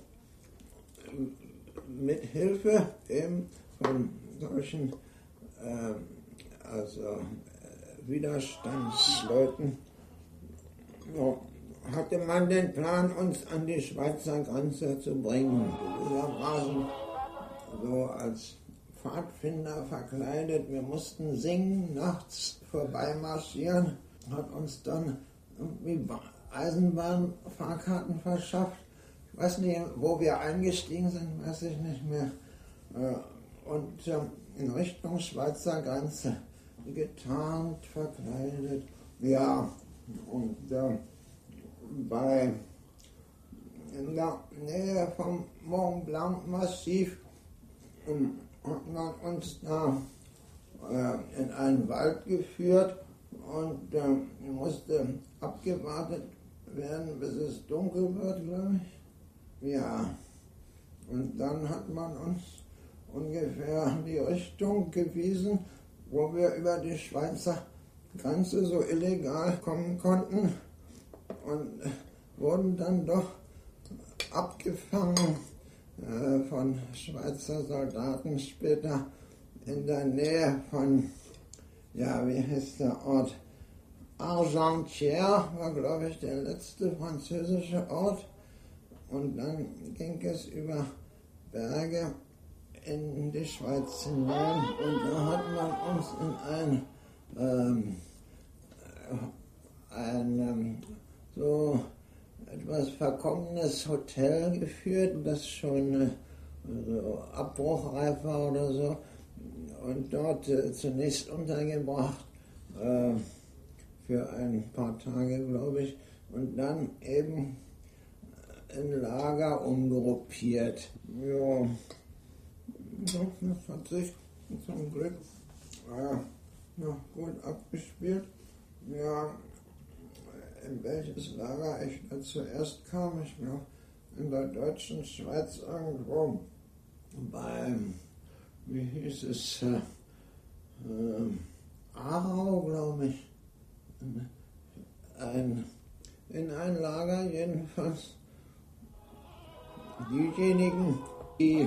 mit Hilfe eben von solchen Widerstandsleuten so, hatte man den Plan, uns an die Schweizer Grenze zu bringen. Wir waren so als Pfadfinder verkleidet. Wir mussten singen, nachts vorbeimarschieren, hat uns dann irgendwie Eisenbahnfahrkarten verschafft. Ich weiß nicht, wo wir eingestiegen sind, weiß ich nicht mehr. Und in Richtung Schweizer Grenze, getarnt, verkleidet. Ja, und in der Nähe vom Mont Blanc Massiv hat man uns da in einen Wald geführt und musste abgewartet werden, bis es dunkel wird, glaube ich. Ja, und dann hat man uns ungefähr die Richtung gewiesen, wo wir über die Schweizer Grenze so illegal kommen konnten und wurden dann doch abgefangen von Schweizer Soldaten später in der Nähe von, ja, wie heißt der Ort? Argentière war, glaube ich, der letzte französische Ort. Und dann ging es über Berge in die Schweiz hinein und da hat man uns in ein so etwas verkommenes Hotel geführt, das schon so abbruchreif war oder so, und dort zunächst untergebracht für ein paar Tage, glaube ich, und dann eben in Lager umgruppiert. Ja, das hat sich zum Glück noch gut abgespielt. Ja, in welches Lager ich da zuerst kam, ich glaube in der deutschen Schweiz irgendwo beim, wie hieß es, Aarau, glaube ich, in ein Lager jedenfalls. Diejenigen, die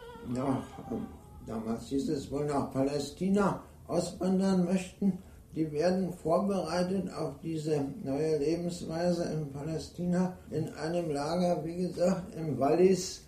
damals hieß es wohl nach Palästina auswandern möchten, die werden vorbereitet auf diese neue Lebensweise in Palästina in einem Lager, wie gesagt, im Wallis,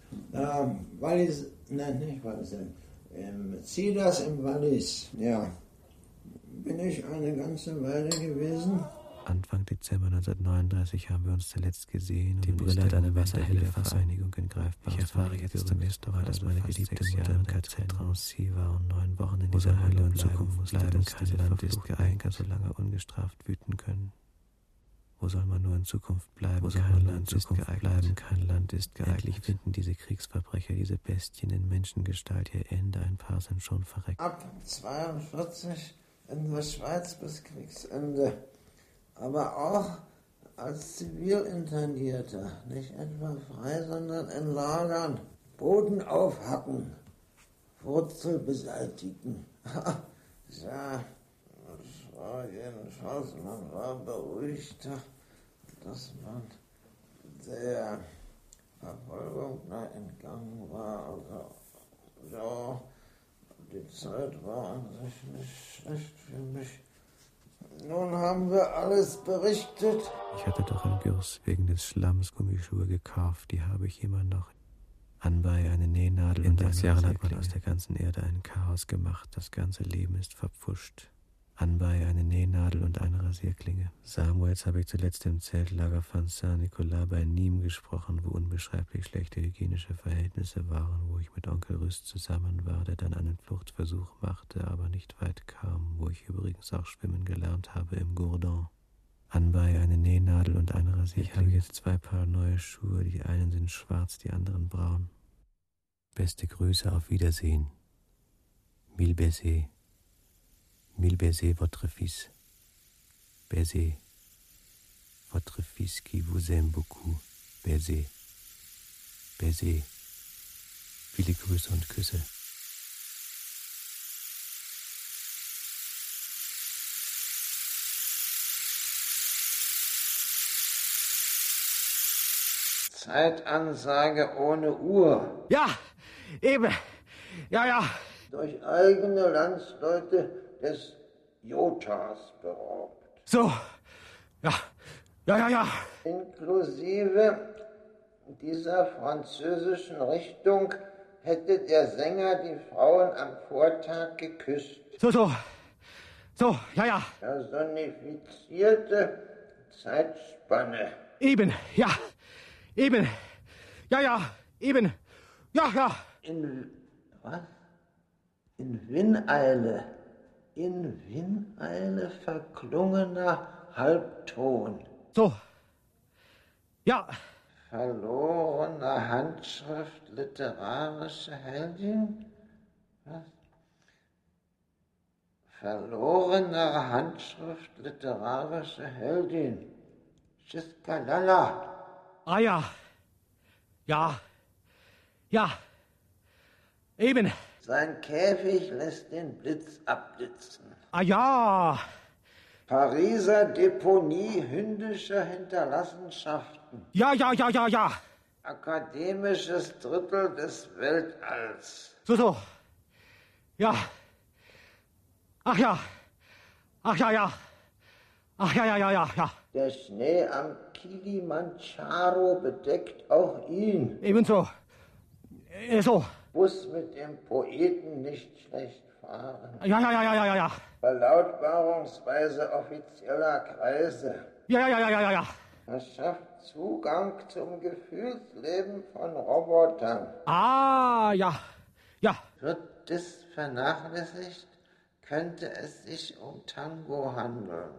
im Cedars im Wallis. Ja, bin ich eine ganze Weile gewesen. Anfang Dezember 1939 haben wir uns zuletzt gesehen. Die Brille hat eine wasserhelle Vereinigung in greifbares. Ich erfahre jetzt zum ersten Mal, dass meine geliebte Mutter im KZ Drancy war und 9 Wochen in dieser Hölle und Zukunft bleiben. Kein Land ist geeignet, so lange ungestraft wüten können. Wo soll man nur in Zukunft bleiben? Kein Land ist geeignet. Kein Land ist geeignet. Endlich finden diese Kriegsverbrecher, diese Bestien in Menschengestalt ihr Ende. Ein paar sind schon verreckt. Ab 1942 in der Schweiz bis Kriegsende. Aber auch als Zivilinternierter, nicht etwa frei, sondern in Lagern, Boden aufhacken, Wurzel beseitigen. Ja, das war jedenfalls, man war beruhigter, dass man der Verfolgung da entgangen war. Also, ja, die Zeit war an sich nicht schlecht für mich. Nun haben wir alles berichtet. Ich hatte doch in Gürs wegen des Schlamms Gummischuhe gekauft, die habe ich immer noch. Anbei eine Nähnadel. In 6 Jahren hat man aus der ganzen Erde ein Chaos gemacht, das ganze Leben ist verpfuscht. Anbei eine Nähnadel und eine Rasierklinge. Samuels habe ich zuletzt im Zeltlager von Saint-Nicolas bei Nîmes gesprochen, wo unbeschreiblich schlechte hygienische Verhältnisse waren, wo ich mit Onkel Rüst zusammen war, der dann einen Fluchtversuch machte, aber nicht weit kam, wo ich übrigens auch schwimmen gelernt habe im Gourdon. Anbei eine Nähnadel und eine Rasierklinge. Ich habe jetzt 2 Paar neue Schuhe, die einen sind schwarz, die anderen braun. Beste Grüße, auf Wiedersehen. Mille baisers. Mille baisers, votre fils. Baisers. Votre fils qui vous aime beaucoup. Baisers. Baisers. Viele Grüße und Küsse. Zeitansage ohne Uhr. Ja, eben. Ja. Durch eigene Landsleute des Jotas beraubt. So, ja, Ja, ja, ja. Inklusive dieser französischen Richtung hätte der Sänger die Frauen am Vortag geküsst. So, ja, ja. Personifizierte Zeitspanne. Eben, ja, eben. Ja, ja, eben. Ja, ja. In Winneile. In Winneile verklungener Halbton. So. Ja. Verlorene Handschrift, literarische Heldin? Was? Verlorene Handschrift, literarische Heldin. Shiskalala. Ah ja. Ja. Ja. Eben. Sein Käfig lässt den Blitz abblitzen. Ah ja. Pariser Deponie hündischer Hinterlassenschaften. Ja. Akademisches Drittel des Weltalls. So. Ja. Ach ja. Ja. Der Schnee am Kilimanjaro bedeckt auch ihn. Ebenso. So. Bus mit dem Poeten nicht schlecht fahren. Ja. Verlautbarungsweise offizieller Kreise. Ja. Verschafft Zugang zum Gefühlsleben von Robotern. Ah, ja. Wird das vernachlässigt, könnte es sich um Tango handeln.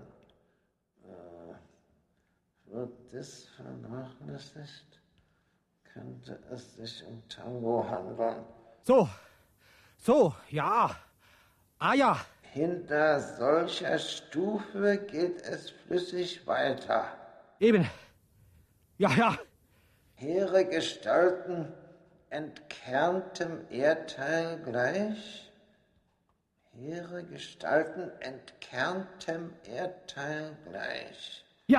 Wird das vernachlässigt, könnte es sich um Tango handeln. So, ja. Ah ja. Hinter solcher Stufe geht es flüssig weiter. Eben. Ja. Hehre Gestalten entkerntem Erdteil gleich. Hehre Gestalten entkerntem Erdteil gleich. Ja.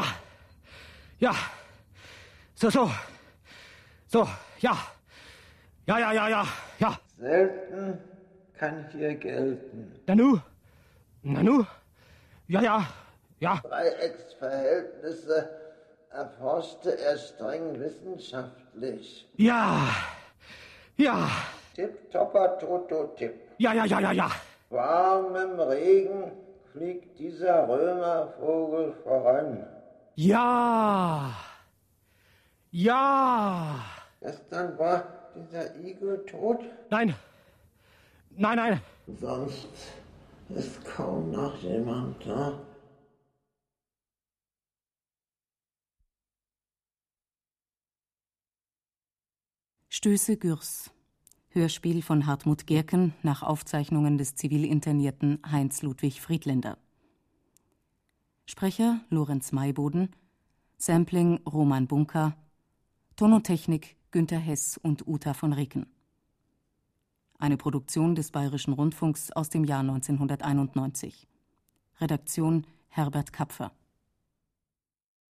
So, ja. Ja. Selten kann hier gelten. Nanu. Ja. Dreiecksverhältnisse erforschte er streng wissenschaftlich. Ja. Tipp-topper Toto-Tipp. Ja. Warmem Regen fliegt dieser Römervogel voran. Ja. Gestern war dieser Igel tot? Nein. Sonst ist kaum noch jemand da. Stöße Gürs. Hörspiel von Hartmut Gerken nach Aufzeichnungen des Zivilinternierten Heinz Ludwig Friedländer. Sprecher Lorenz Maiboden, Sampling Roman Bunker, Tonotechnik Günter Hess und Uta von Ricken. Eine Produktion des Bayerischen Rundfunks aus dem Jahr 1991. Redaktion Herbert Kapfer.